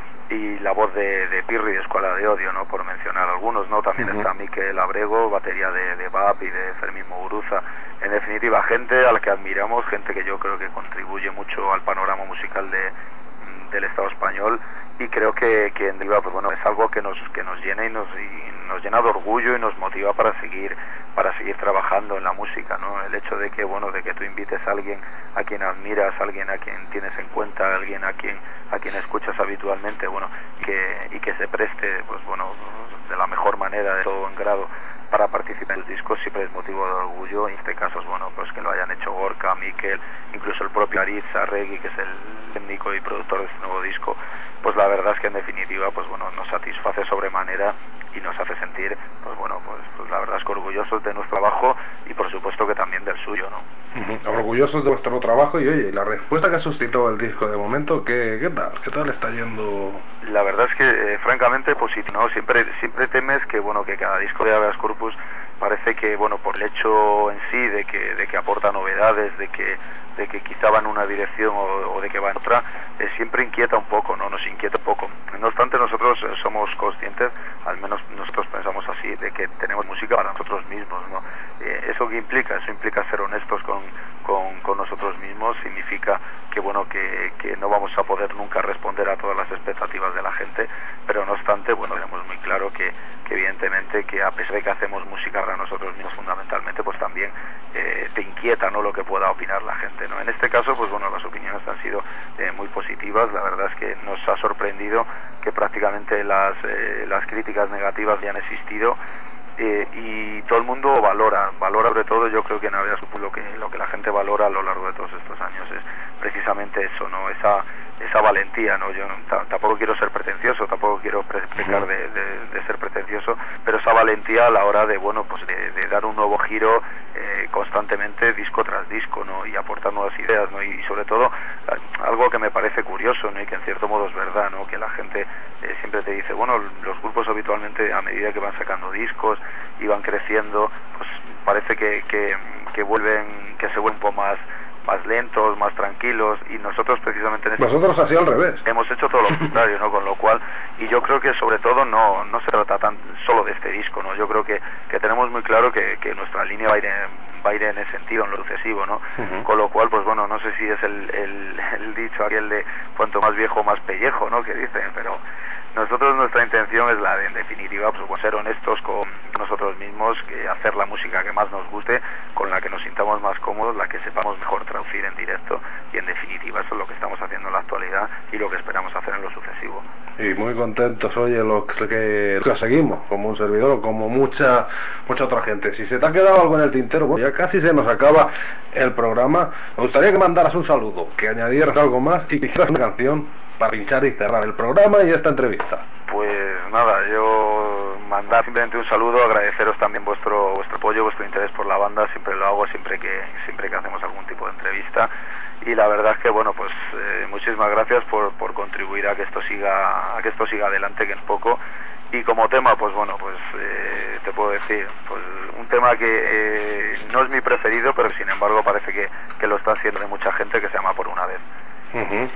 y la voz de, de Pirri de Escuela de Odio, ¿no? Por mencionar algunos, ¿no? También uh-huh. está Miquel Abrego, batería de, de B A P y de Fermín Muguruza. En definitiva, gente a la que admiramos, gente que yo creo que contribuye mucho al panorama musical de, del Estado español, y creo que, que en definitiva, pues bueno, es algo que nos que nos llena y nos y nos llena de orgullo y nos motiva para seguir para seguir trabajando en la música, ¿no? El hecho de que bueno de que tú invites a alguien a quien admiras, a alguien a quien tienes en cuenta, a alguien a quien a quien escuchas habitualmente, bueno, que y que se preste, pues bueno, de la mejor manera, de todo en grado, para participar en los discos, siempre es motivo de orgullo. En este caso, bueno, pues que lo hayan hecho Gorka, Miquel, incluso el propio Aritz Arregui, que es el técnico y productor de este nuevo disco, pues la verdad es que en definitiva, pues bueno, nos satisface sobremanera y nos hace sentir, pues bueno, pues, pues la verdad es que orgullosos de nuestro trabajo y por supuesto que también del suyo, ¿no? Uh-huh. Orgullosos de vuestro trabajo. Y oye, la respuesta que ha suscitado el disco de momento, ¿qué, qué tal? ¿Qué tal está yendo? La verdad es que, eh, francamente, positivo, ¿no? Siempre, siempre temes que, bueno, que cada disco de Habeas Corpus parece que, bueno, por el hecho en sí de que, de que aporta novedades, de que de que quizá va en una dirección o, o de que va en otra, eh, siempre inquieta un poco, ¿no? Nos inquieta un poco. No obstante, nosotros eh, somos conscientes, al menos nosotros pensamos así, de que tenemos música para nosotros mismos, ¿no? Eh, ¿Eso qué implica? Eso implica ser honestos con, con, con nosotros mismos, significa que, bueno, que, que no vamos a poder nunca responder a todas las expectativas de la gente, pero no obstante, bueno, tenemos muy claro que, que evidentemente que a pesar de que hacemos música para nosotros mismos fundamentalmente, pues también eh, te inquieta, ¿no?, lo que pueda opinar la gente, ¿no? En este caso, pues bueno, las opiniones han sido eh, muy positivas. La verdad es que nos ha sorprendido que prácticamente las, eh, las críticas negativas ya han existido. Eh, y todo el mundo valora, valora sobre todo, yo creo que en Habeas Corpus lo que, lo que la gente valora a lo largo de todos estos años es precisamente eso, ¿no? Esa, esa valentía, ¿no? Yo tampoco quiero ser pretencioso, tampoco quiero pecar de, de, de ser pretencioso, pero esa valentía a la hora de, bueno, pues de, de dar un nuevo giro eh, constantemente, disco tras disco, ¿no? Y aportar nuevas ideas, ¿no? Y sobre todo, algo que me parece curioso, ¿no? Y que en cierto modo es verdad, ¿no? Que la gente eh, siempre te dice, bueno, los grupos habitualmente a medida que van sacando discos y van creciendo, pues parece que, que, que vuelven, que se vuelven un poco más más lentos, más tranquilos, y nosotros precisamente en este nosotros así al revés hemos hecho todo lo contrario, ¿no? Con lo cual, y yo creo que sobre todo no no se trata tan solo de este disco, ¿no? Yo creo que, que tenemos muy claro que, que nuestra línea va a ir en, va a ir en ese sentido, en lo sucesivo, ¿no? Uh-huh. Con lo cual, pues bueno, no sé si es el, el, el dicho aquel de cuanto más viejo más pellejo, ¿no?, que dicen, pero nosotros nuestra intención es la de, en definitiva, pues ser honestos con nosotros mismos, que hacer la música que más nos guste, con la que nos sintamos más cómodos, la que sepamos mejor traducir en directo, y en definitiva eso es lo que estamos haciendo en la actualidad y lo que esperamos hacer en lo sucesivo. Y muy contentos, oye, lo que, lo que seguimos, como un servidor o como mucha mucha otra gente. Si se te ha quedado algo en el tintero, bueno, ya casi se nos acaba el programa. Me gustaría que mandaras un saludo, que añadieras algo más y que hicieras una canción para pinchar y cerrar el programa y esta entrevista. Pues nada, yo mandar simplemente un saludo, agradeceros también vuestro vuestro apoyo, vuestro interés por la banda. Siempre lo hago, siempre que siempre que hacemos algún tipo de entrevista, y la verdad es que bueno, pues eh, muchísimas gracias por, por contribuir a que esto siga a que esto siga adelante, que es poco. Y como tema, pues bueno, pues eh, te puedo decir, pues un tema que eh, no es mi preferido, pero sin embargo parece que, que lo está haciendo de mucha gente, que se llama Por una vez. Uh-huh.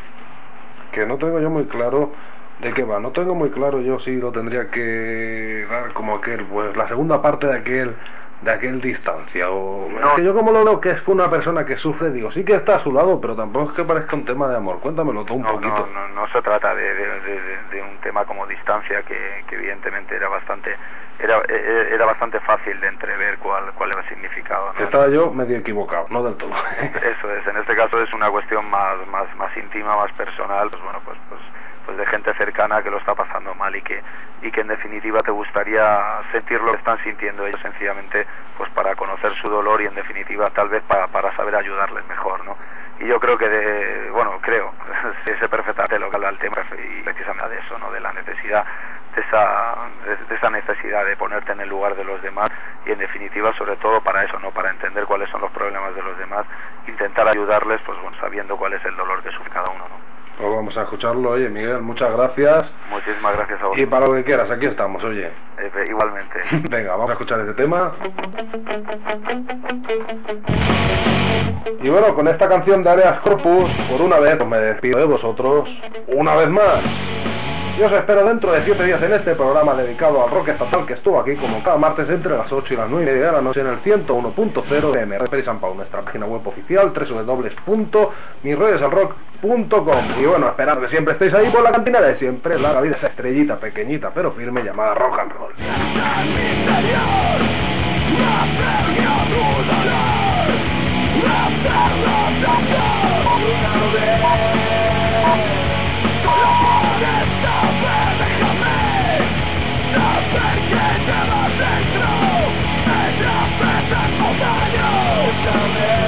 Que no tengo yo muy claro de qué va, no tengo muy claro yo si lo tendría que dar como aquel, pues la segunda parte de aquel de aquel distancia. O... No. Es que yo como lo veo que es una persona que sufre, digo, sí que está a su lado, pero tampoco es que parezca un tema de amor. Cuéntamelo tú un no, poquito. No, no, no se trata de, de, de, de un tema como distancia, que, que evidentemente era bastante era era bastante fácil de entrever cuál cuál era el significado, ¿no? Estaba yo medio equivocado, no del todo. Eso es, en este caso es una cuestión más más más íntima, más personal, pues bueno, pues pues pues de gente cercana que lo está pasando mal y que y que en definitiva te gustaría sentir lo que están sintiendo ellos, sencillamente pues para conocer su dolor y en definitiva tal vez para, para saber ayudarles mejor, ¿no? Y yo creo que de, bueno, creo, sé perfectamente lo que habla el tema y precisamente de eso, ¿no? De la necesidad, de esa, de, de esa necesidad de ponerte en el lugar de los demás y en definitiva sobre todo para eso, ¿no? Para entender cuáles son los problemas de los demás, intentar ayudarles, pues bueno, sabiendo cuál es el dolor que sufre cada uno, ¿no? Pues vamos a escucharlo. Oye, Miguel, muchas gracias. Muchísimas gracias a vos. Y para lo que quieras, aquí estamos, oye. Eh, igualmente. Venga, vamos a escuchar este tema. Y bueno, con esta canción de Habeas Corpus, por una vez me despido de vosotros, una vez más. Yo os espero dentro de siete días en este programa dedicado al rock estatal que estuvo aquí como cada martes entre las ocho y las nueve y media de la noche en el ciento uno punto cero de M R P San Pau, nuestra página web oficial doble u doble u doble u punto mis reyes del rock punto com. Y bueno, esperad que siempre estéis ahí por la cantina de siempre, larga vida esa estrellita pequeñita pero firme llamada rock and roll. Solo por esta vez déjame saber que llevas dentro de te hace tanto daño. Esta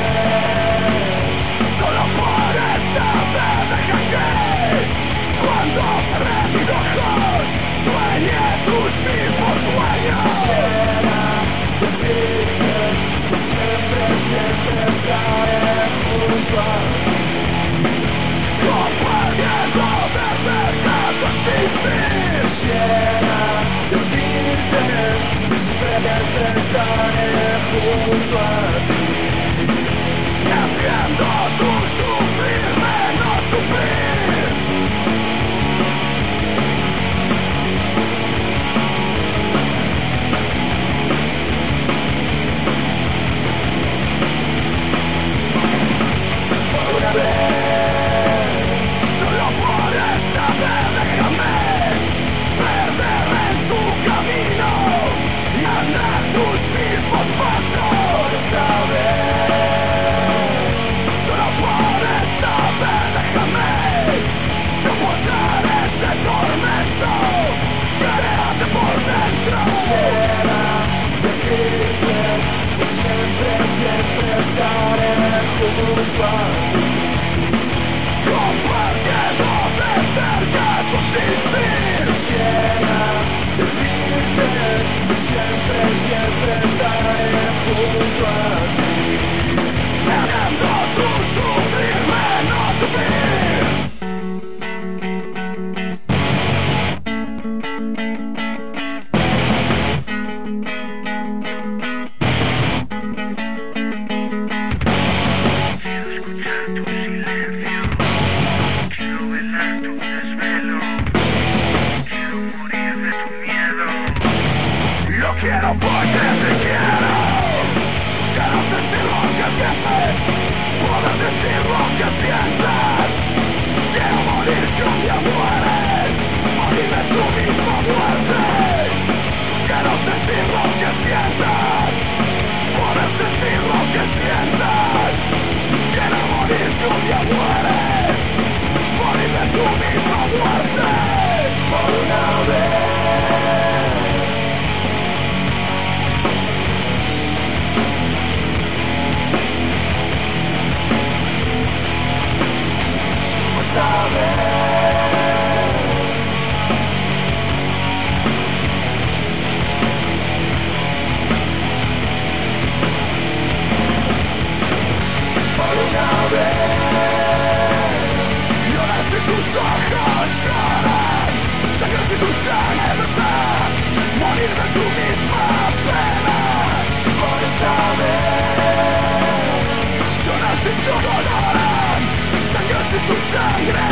vez, solo por esta vez deja que cuando cerré mis ojos sueñe tus mismos sueños. Quisiera decirte que siempre, siempre estaré junto a ti. Compartiendo de verdad tu existir. Quisiera decirte que siempre, siempre estaré junto a ti. Haciendo tu sufrir menos sufrir. Por una vez, solo por esta vez déjame perderme en tu camino y andar tus mismos pasos. Esta vez, solo por esta vez déjame soportar ese tormento que te hace por dentro. Quisiera decirte que siempre, siempre estaré junto a ti. Compartiendo de cerca tu existir. Quisiera decirte que siempre, siempre estaré junto a ti. Dejando tu sufrir menos sufrir. Quiero escuchar tu silencio. Quiero velar tu desvelo. Quiero morir de tu miedo. Lo quiero porque te quiero. Quiero sentir lo que sientes. Puedo sentir lo que sientas. Quiero morir si un día mueres. Morir de tu misma muerte. Quiero sentir lo que sientas. Poder sentir lo que sientas. Quiero morir si un día mueres. Morir de tu misma muerte. Por una vez. Esta vez. Por una vez. Lloras y tus ojos lloran. Sangras y tu sangre verdad. Morir de tu misma pena. Por esta vez. Lloras y tus ojos lloran. Sangras y tu sangre